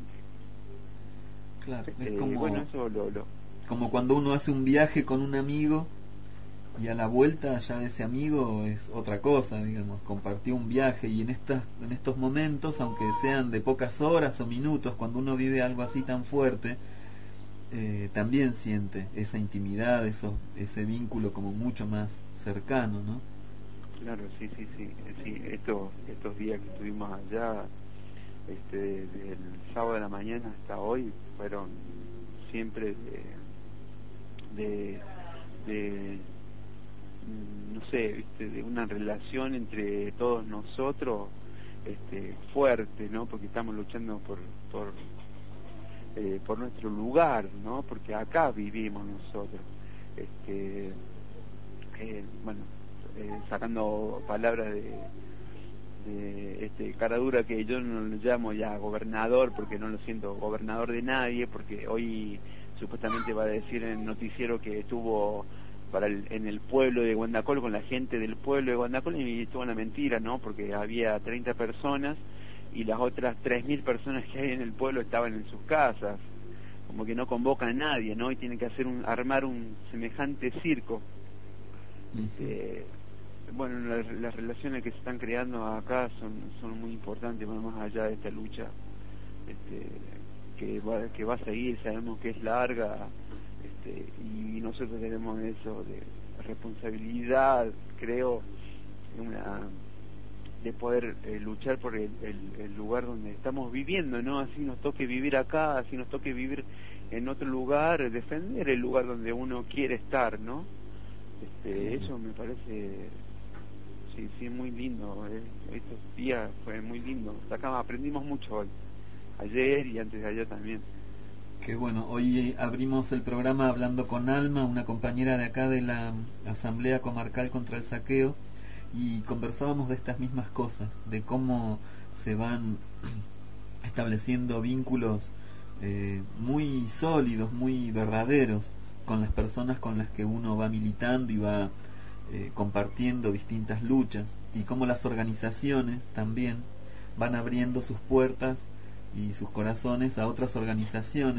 Claro, es eh, como, bueno, eso lo, lo... como cuando uno hace un viaje con un amigo y a la vuelta ya ese amigo es otra cosa, digamos, compartió un viaje, y en estas en estos momentos, aunque sean de pocas horas o minutos, cuando uno vive algo así tan fuerte, eh, también siente esa intimidad, eso, ese vínculo como mucho más cercano, ¿no? Claro, sí, sí, sí, sí. Estos, estos días que estuvimos allá, este, del sábado de la mañana hasta hoy, fueron siempre de, de, de no sé, ¿viste? De una relación entre todos nosotros, este, fuerte, ¿no? Porque estamos luchando por, por, eh, por nuestro lugar, ¿no? Porque acá vivimos nosotros, este, eh, bueno. Eh, sacando palabras de, de este Caradura, que yo no lo llamo ya gobernador porque no lo siento gobernador de nadie, porque hoy supuestamente va a decir en el noticiero que estuvo para el, en el pueblo de Guandacol con la gente del pueblo de Guandacol, y estuvo una mentira, ¿no? Porque había treinta personas y las otras tres mil personas que hay en el pueblo estaban en sus casas, como que no convocan a nadie, ¿no? Y tienen que hacer un, armar un semejante circo. Uh-huh. eh, Bueno, las, las relaciones que se están creando acá son, son muy importantes, más allá de esta lucha este, que, va, que va a seguir. Sabemos que es larga, este, y nosotros tenemos eso de responsabilidad, creo, una, de poder eh, luchar por el, el, el lugar donde estamos viviendo, ¿no? Así nos toque vivir acá, así nos toque vivir en otro lugar, defender el lugar donde uno quiere estar, ¿no? Este, eso me parece... Sí, sí, muy lindo. Eh. Estos días fue muy lindo. Acá aprendimos mucho hoy, ayer y antes de ayer también. Qué bueno. Hoy abrimos el programa hablando con Alma, una compañera de acá de la Asamblea Comarcal contra el Saqueo, y conversábamos de estas mismas cosas, de cómo se van estableciendo vínculos eh, muy sólidos, muy verdaderos con las personas con las que uno va militando y va Eh, compartiendo distintas luchas, y cómo las organizaciones también van abriendo sus puertas y sus corazones a otras organizaciones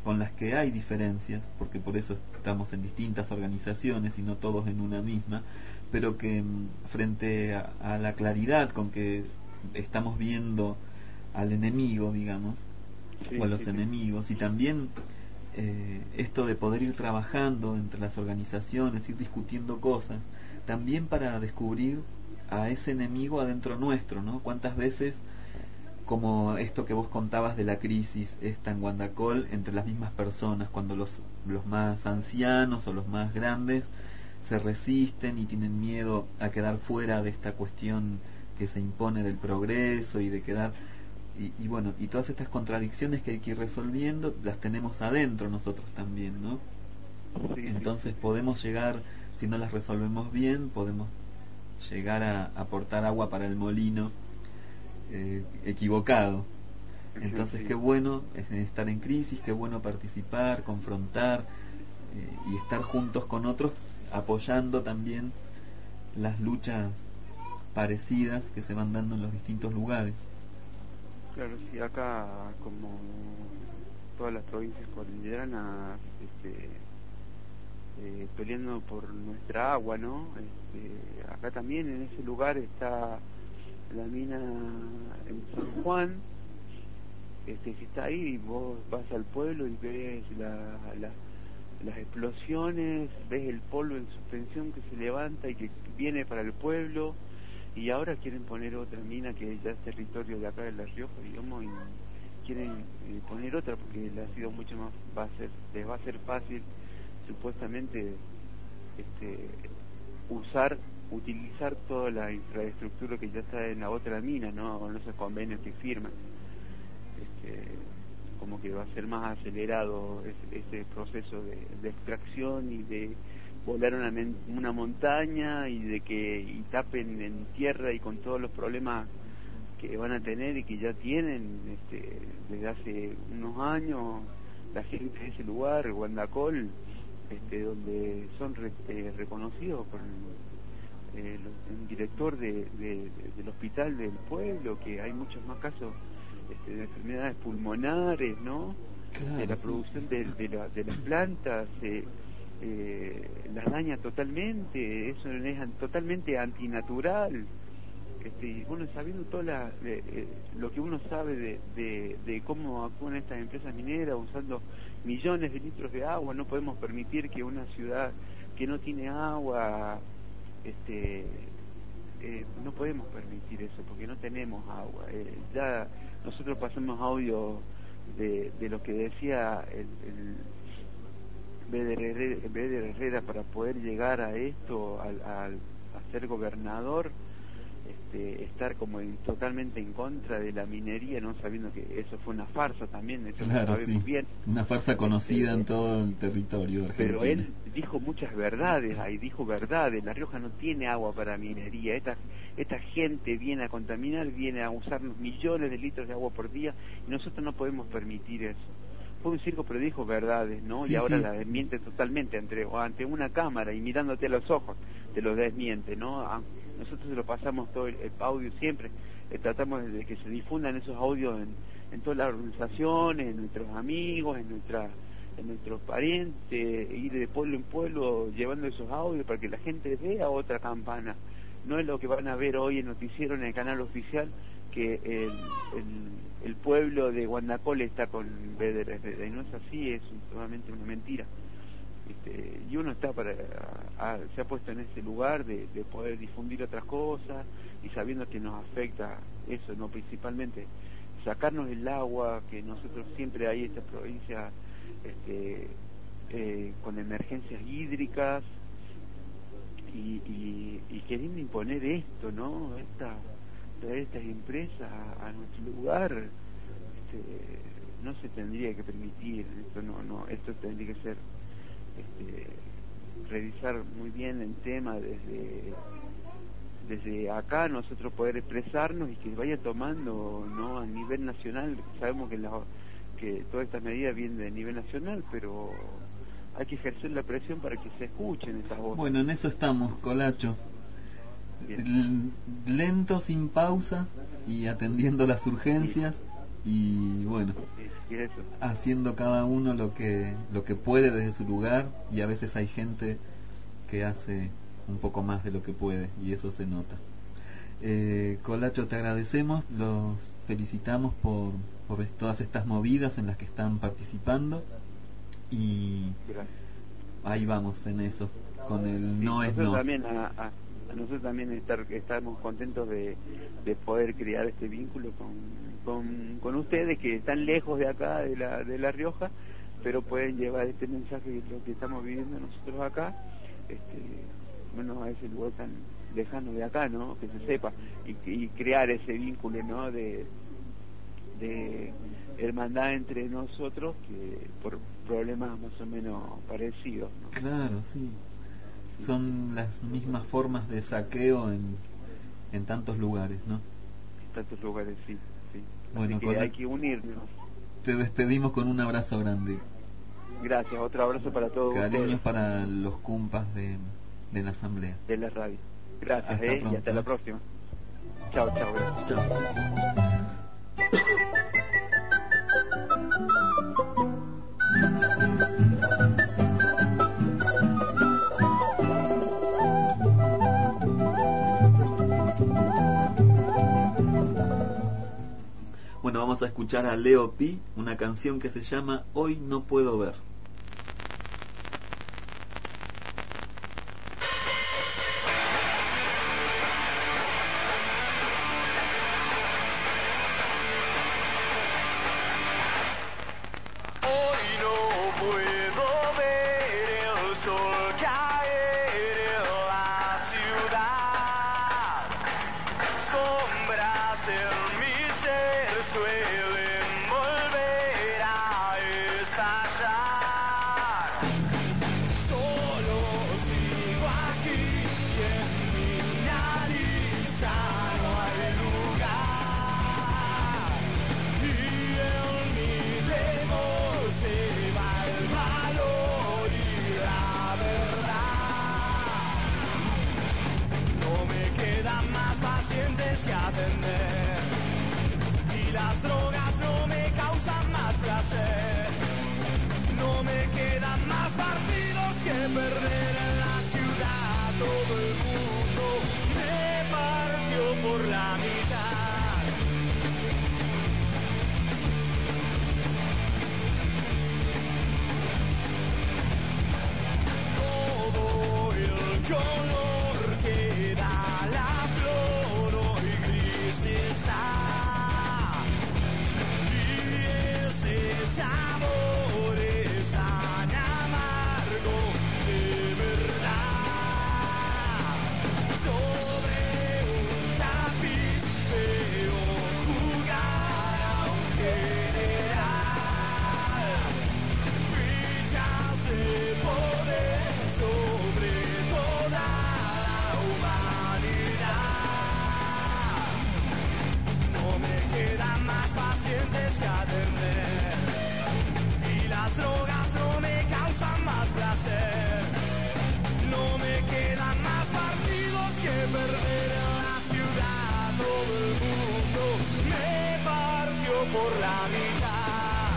con las que hay diferencias, porque por eso estamos en distintas organizaciones y no todos en una misma, pero que mm, frente a, a la claridad con que estamos viendo al enemigo, digamos, Sí, o a los sí, sí. enemigos, y también eh, esto de poder ir trabajando entre las organizaciones, ir discutiendo cosas, también para descubrir a ese enemigo adentro nuestro, ¿no? Cuántas veces, como esto que vos contabas de la crisis esta en Guandacol, entre las mismas personas, cuando los, los más ancianos o los más grandes se resisten y tienen miedo a quedar fuera de esta cuestión que se impone del progreso y de quedar, y, y bueno, y todas estas contradicciones que hay que ir resolviendo las tenemos adentro nosotros también, ¿no? Sí, Entonces podemos llegar, si no las resolvemos bien, podemos llegar a aportar agua para el molino eh, equivocado. Entonces sí. qué bueno es estar en crisis, qué bueno participar, confrontar eh, y estar juntos con otros, apoyando también las luchas parecidas que se van dando en los distintos lugares. Claro, sí, acá como todas las provincias cordilleranas, este, eh, peleando por nuestra agua, ¿no? Este, acá también en ese lugar está la mina en San Juan, este, si está ahí, vos vas al pueblo y ves la, la, las explosiones, ves el polvo en suspensión que se levanta y que viene para el pueblo, y ahora quieren poner otra mina que ya es territorio de acá de La Rioja, digamos, y quieren eh, poner otra porque le ha sido mucho más, va a ser, les va a ser fácil supuestamente este, usar, utilizar toda la infraestructura que ya está en la otra mina, ¿no? Con esos convenios que firman. Este, como que va a ser más acelerado ese, ese proceso de, de extracción y de volar una, una montaña y de que y tapen en tierra y con todos los problemas que van a tener y que ya tienen este, desde hace unos años la gente de ese lugar, Guandacol, este, donde son re, eh, reconocidos por el, el, el director de, de, de, del hospital del pueblo, que hay muchos más casos este, de enfermedades pulmonares, ¿no? Claro, de la sí. producción de, de, la, de las plantas, eh, eh, las daña totalmente, eso es totalmente antinatural. Este, y bueno, sabiendo todo la, de, eh, lo que uno sabe de, de, de cómo actúan estas empresas mineras usando millones de litros de agua, no podemos permitir que una ciudad que no tiene agua, este, eh, no podemos permitir eso porque no tenemos agua. Eh, ya nosotros pasamos audio de, de lo que decía el, el Beder Herrera para poder llegar a esto, al, al, a ser gobernador. Este, estar como en, totalmente en contra de la minería, no sabiendo que eso fue una farsa también, eso claro, lo sabemos sí. bien. Una farsa conocida este, en todo el territorio argentino. Pero él dijo muchas verdades ahí, dijo verdades. La Rioja no tiene agua para minería. Esta, esta gente viene a contaminar, viene a usarnos millones de litros de agua por día y nosotros no podemos permitir eso. Fue un circo, pero dijo verdades, ¿no? Sí, y ahora sí. la desmiente totalmente ante, ante una cámara y mirándote a los ojos, te lo desmiente, ¿no? A, nosotros se lo pasamos todo el, el audio siempre, eh, tratamos de que se difundan esos audios en, en todas las organizaciones, en nuestros amigos, en nuestra, en nuestros parientes, ir de pueblo en pueblo llevando esos audios para que la gente vea otra campana. No es lo que van a ver hoy en noticiero en el canal oficial, que el, el, el pueblo de Guandacol está con Beder Herrera, y no es así, es totalmente una mentira. Este, y uno está para a, a, se ha puesto en ese lugar de, de poder difundir otras cosas y sabiendo que nos afecta eso, no principalmente sacarnos el agua, que nosotros siempre hay esta provincia este, eh, con emergencias hídricas y, y, y queriendo imponer esto, ¿no? Esta, traer estas empresas a, a nuestro lugar, este, no se tendría que permitir, esto no, no, esto tendría que ser Este, revisar muy bien el tema desde desde acá, nosotros poder expresarnos y que vaya tomando, ¿no? A nivel nacional. Sabemos que, la, que todas estas medidas vienen de nivel nacional, pero hay que ejercer la presión para que se escuchen estas voces. Bueno, en eso estamos, Colacho. L- lento, sin pausa y atendiendo las urgencias. y bueno, y eso. haciendo cada uno lo que lo que puede desde su lugar, y a veces hay gente que hace un poco más de lo que puede y eso se nota. eh, Colacho, te agradecemos, los felicitamos por, por todas estas movidas en las que están participando y Gracias. ahí vamos en eso, con el Sí, no es nosotros no. También a, a, a nosotros también estar, estamos contentos de, de poder crear este vínculo con, con, con ustedes que están lejos de acá, de la, de La Rioja, pero pueden llevar este mensaje de lo que estamos viviendo nosotros acá, este, bueno, a ese lugar tan lejano de acá, ¿no? Que se sepa, y, y crear ese vínculo, ¿no? De, de hermandad entre nosotros, que por problemas más o menos parecidos, ¿no? Claro, sí. Son las mismas formas de saqueo en, en tantos lugares, ¿no? En tantos lugares, sí, sí. Bueno, Así que con hay el- que unirnos. Te despedimos con un abrazo grande. Gracias, otro abrazo para todos Cariños ustedes para los cumpas de, de la asamblea. de la radio. Gracias, Hasta eh, y pronto. hasta la próxima. Chao, chao, gracias. Chao. Bueno, vamos a escuchar a Leo Pi, una canción que se llama Hoy no puedo ver. Hoy no puedo ver el sol caer en la ciudad. Sombras en mi ser suelen volver a estallar. Solo sigo aquí y en mi nariz ya no hay lugar. Y en mi temor se va el valor y la verdad. No me quedan más pacientes que atender y las drogas no me causan más placer. No me quedan más partidos que perder en la ciudad. Todo el mundo me partió por la mitad. Todo el color que da la flor hoy gris está. Y ese sabor es tan amargo de verdad. Sobre un tapiz veo jugar a un general. Fichas de poder sobre toda la humanidad. No me quedan más pacientes que atender y las drogas no me causan más placer. No me quedan más partidos que perder en la ciudad. Todo el mundo me partió por la mitad.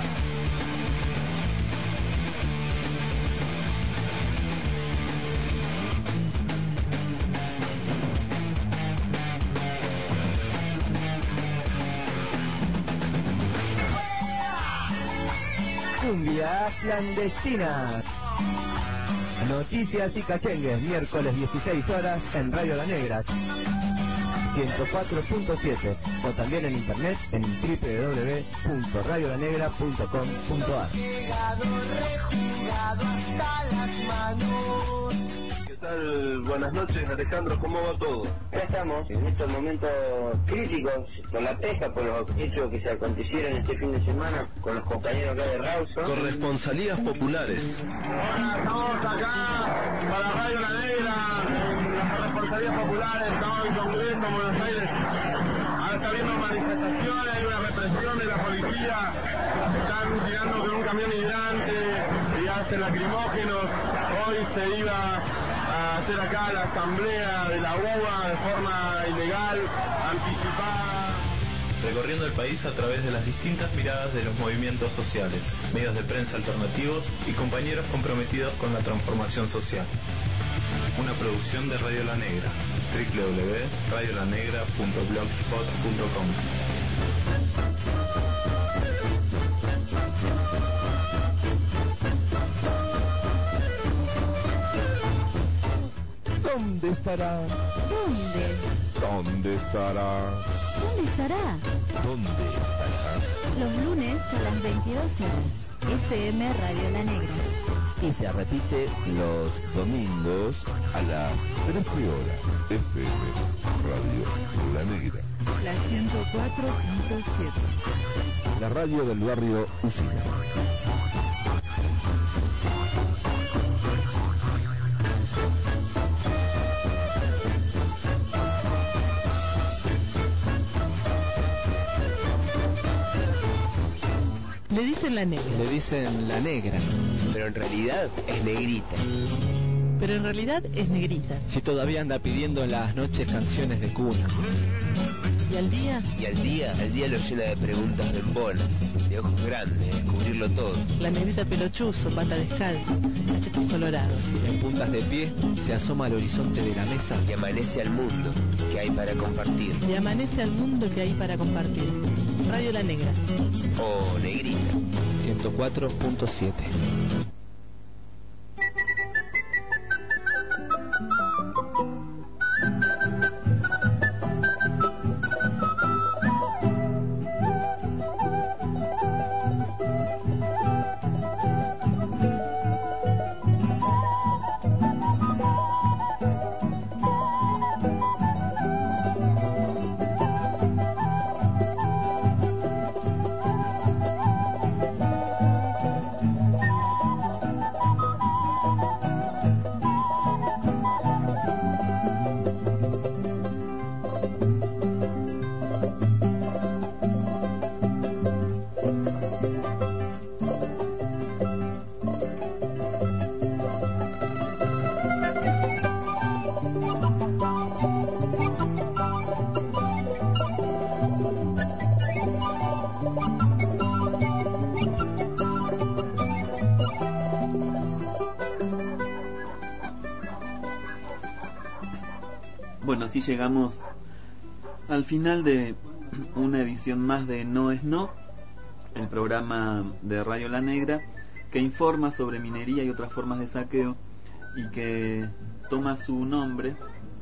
Cumbias clandestinas. Noticias y cachengues, miércoles dieciséis horas en Radio La Negra ciento cuatro punto siete o también en internet en doble u doble u doble u punto radio la negra punto com punto a r. Llegado, rejugado hasta las manos. ¿Qué tal? Buenas noches, Alejandro, ¿cómo va todo? Ya estamos en estos momentos críticos con la pesca, por los hechos que se acontecieron este fin de semana con los compañeros acá de Rawson. Corresponsalías populares. Hola, estamos acá para Radio La Negra, en las corresponsalías populares, estamos en Congreso, en Buenos Aires. Ahora está habiendo manifestaciones, hay una represión de la policía, están tirando con un camión hidrante y hacen lacrimógenos. Hoy se iba a hacer acá la asamblea de la U B A de forma ilegal, anticipada. recorriendo el país a través de las distintas miradas de los movimientos sociales, medios de prensa alternativos y compañeros comprometidos con la transformación social. Una producción de Radio La Negra, doble u doble u doble u punto radio la negra punto blogspot punto com. ¿Dónde estará? ¿Dónde? ¿Dónde estará? ¿Dónde estará? ¿Dónde estará? Los lunes a las veintidós horas, F M Radio La Negra. Y se repite los domingos a las trece horas, F M Radio La Negra. La ciento cuatro punto siete. La radio del barrio Usina. Le dicen la negra. Le dicen la negra, pero en realidad es negrita. Pero en realidad es negrita. Si todavía anda pidiendo en las noches canciones de cuna. ¿Y al día? Y al día, al día lo llena de preguntas bembonas, de ojos grandes, descubrirlo todo. La negrita pelochuzo, pata descalza, cachetes colorados. En puntas de pie se asoma al horizonte de la mesa y amanece al mundo que hay para compartir. Y amanece al mundo que hay para compartir. Radio La Negra. O Negrita. ciento cuatro punto siete. Bueno, así llegamos al final de una edición más de No es No, el programa de Radio La Negra que informa sobre minería y otras formas de saqueo y que toma su nombre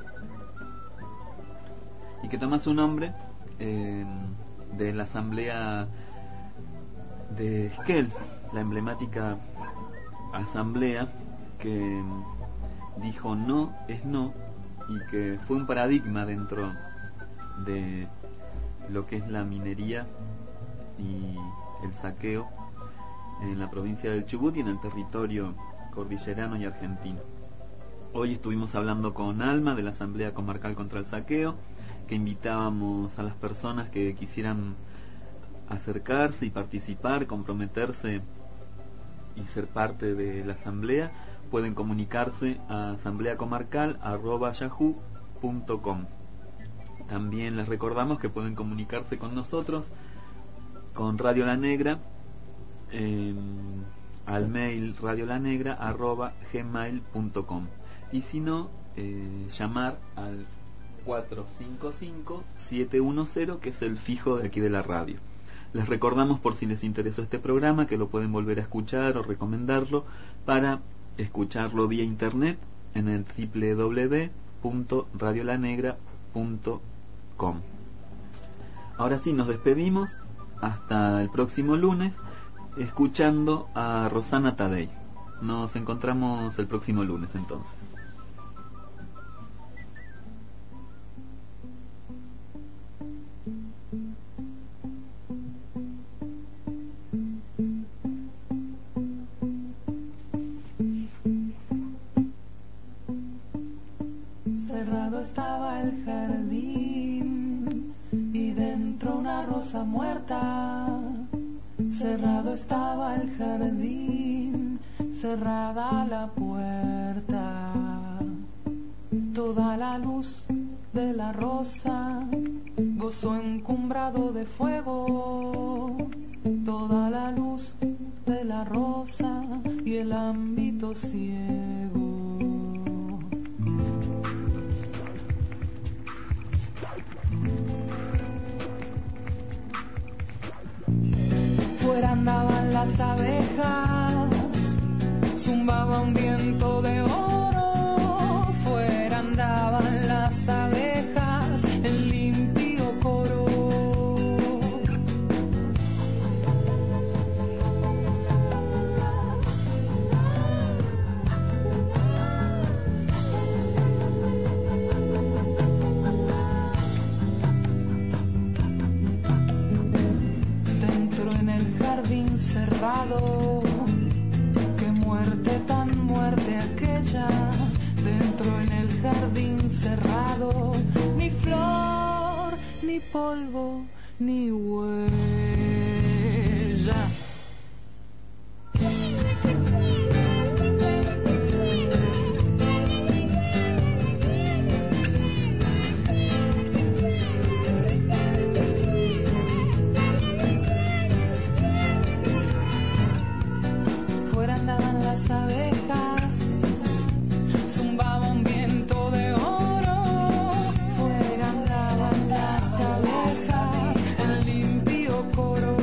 y que toma su nombre eh, de la asamblea de Esquel, la emblemática asamblea que dijo no es no y que fue un paradigma dentro de lo que es la minería y el saqueo en la provincia del Chubut y en el territorio cordillerano y argentino. Hoy estuvimos hablando con Alma de la Asamblea Comarcal contra el Saqueo, que invitábamos a las personas que quisieran acercarse y participar, comprometerse y ser parte de la asamblea. Pueden comunicarse a asambleacomarcal arroba yahoo punto com. También les recordamos que pueden comunicarse con nosotros, con Radio La Negra, eh, al mail radiolanegra arroba gmail punto com, y si no, eh, llamar al cuatro cinco cinco siete uno cero, que es el fijo de aquí de la radio. Les recordamos, por si les interesó este programa, que lo pueden volver a escuchar o recomendarlo para escucharlo vía internet en el doble u doble u doble u punto radio la negra punto com. Ahora sí, nos despedimos hasta el próximo lunes, escuchando a Rosana Tadei. Nos encontramos el próximo lunes entonces. Cerrado estaba el jardín y dentro una rosa muerta. Cerrado estaba el jardín, cerrada la puerta. Toda la luz de la rosa, gozo encumbrado de fuego, toda la luz de la rosa y el ámbito ciego. Fuera andaban las abejas, zumbaba un viento de oro. Fuera andaban las abejas, el limpio coro. Dentro en el jardín cerrado, qué muerte tan muerte aquella. Dentro en el jardín cerrado, ni flor, ni polvo, ni huella. Fuera andaban las abejas, zumbaba un viento de oro. Fuera andaban las abejas, el limpio coro.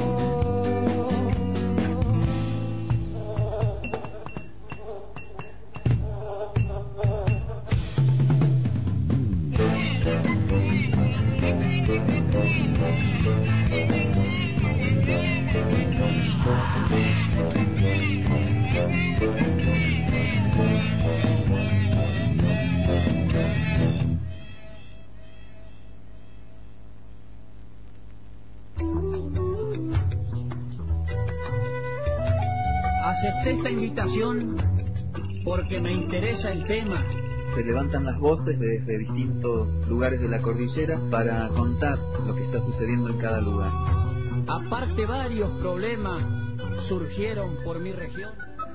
Acepté esta invitación porque me interesa el tema. Se levantan las voces desde distintos lugares de la cordillera para contar lo que está sucediendo en cada lugar. Aparte, varios problemas surgieron por mi región.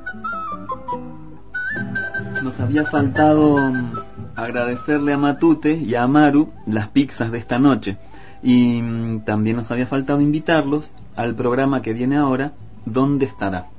Nos había faltado mm, agradecerle a Matute y a Amaru las pizzas de esta noche. Y mm, también nos había faltado invitarlos al programa que viene ahora, ¿Dónde estará?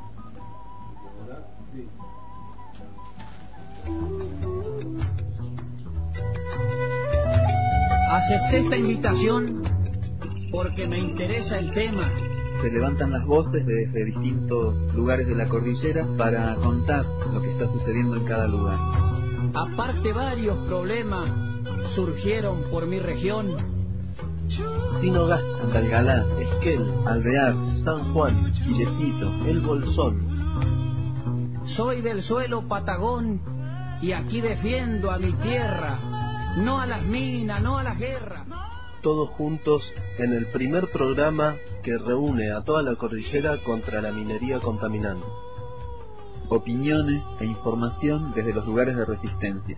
Acepté esta invitación porque me interesa el tema. Se levantan las voces desde distintos lugares de la cordillera para contar lo que está sucediendo en cada lugar. Aparte, varios problemas surgieron por mi región. Sinogasta, Talgalá, Esquel, Alvear, San Juan, Chilecito, El Bolsón. Soy del suelo patagón y aquí defiendo a mi tierra. No a las minas, no a las guerras. Todos juntos en el primer programa que reúne a toda la cordillera contra la minería contaminante. Opiniones e información desde los lugares de resistencia.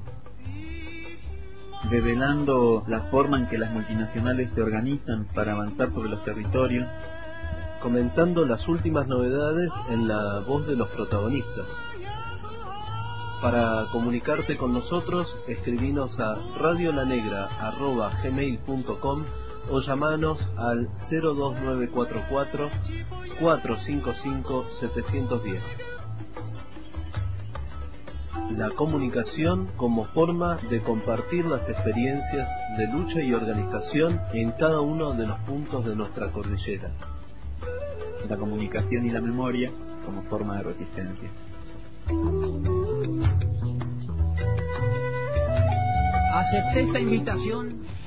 Develando la forma en que las multinacionales se organizan para avanzar sobre los territorios. Comentando las últimas novedades en la voz de los protagonistas. Para comunicarte con nosotros, escribinos a radiolanegra arroba gmail punto com o llamanos al cero dos nueve cuatro cuatro, cuatro cinco cinco, siete uno cero. La comunicación como forma de compartir las experiencias de lucha y organización en cada uno de los puntos de nuestra cordillera. La comunicación y la memoria como forma de resistencia. Acepté esta invitación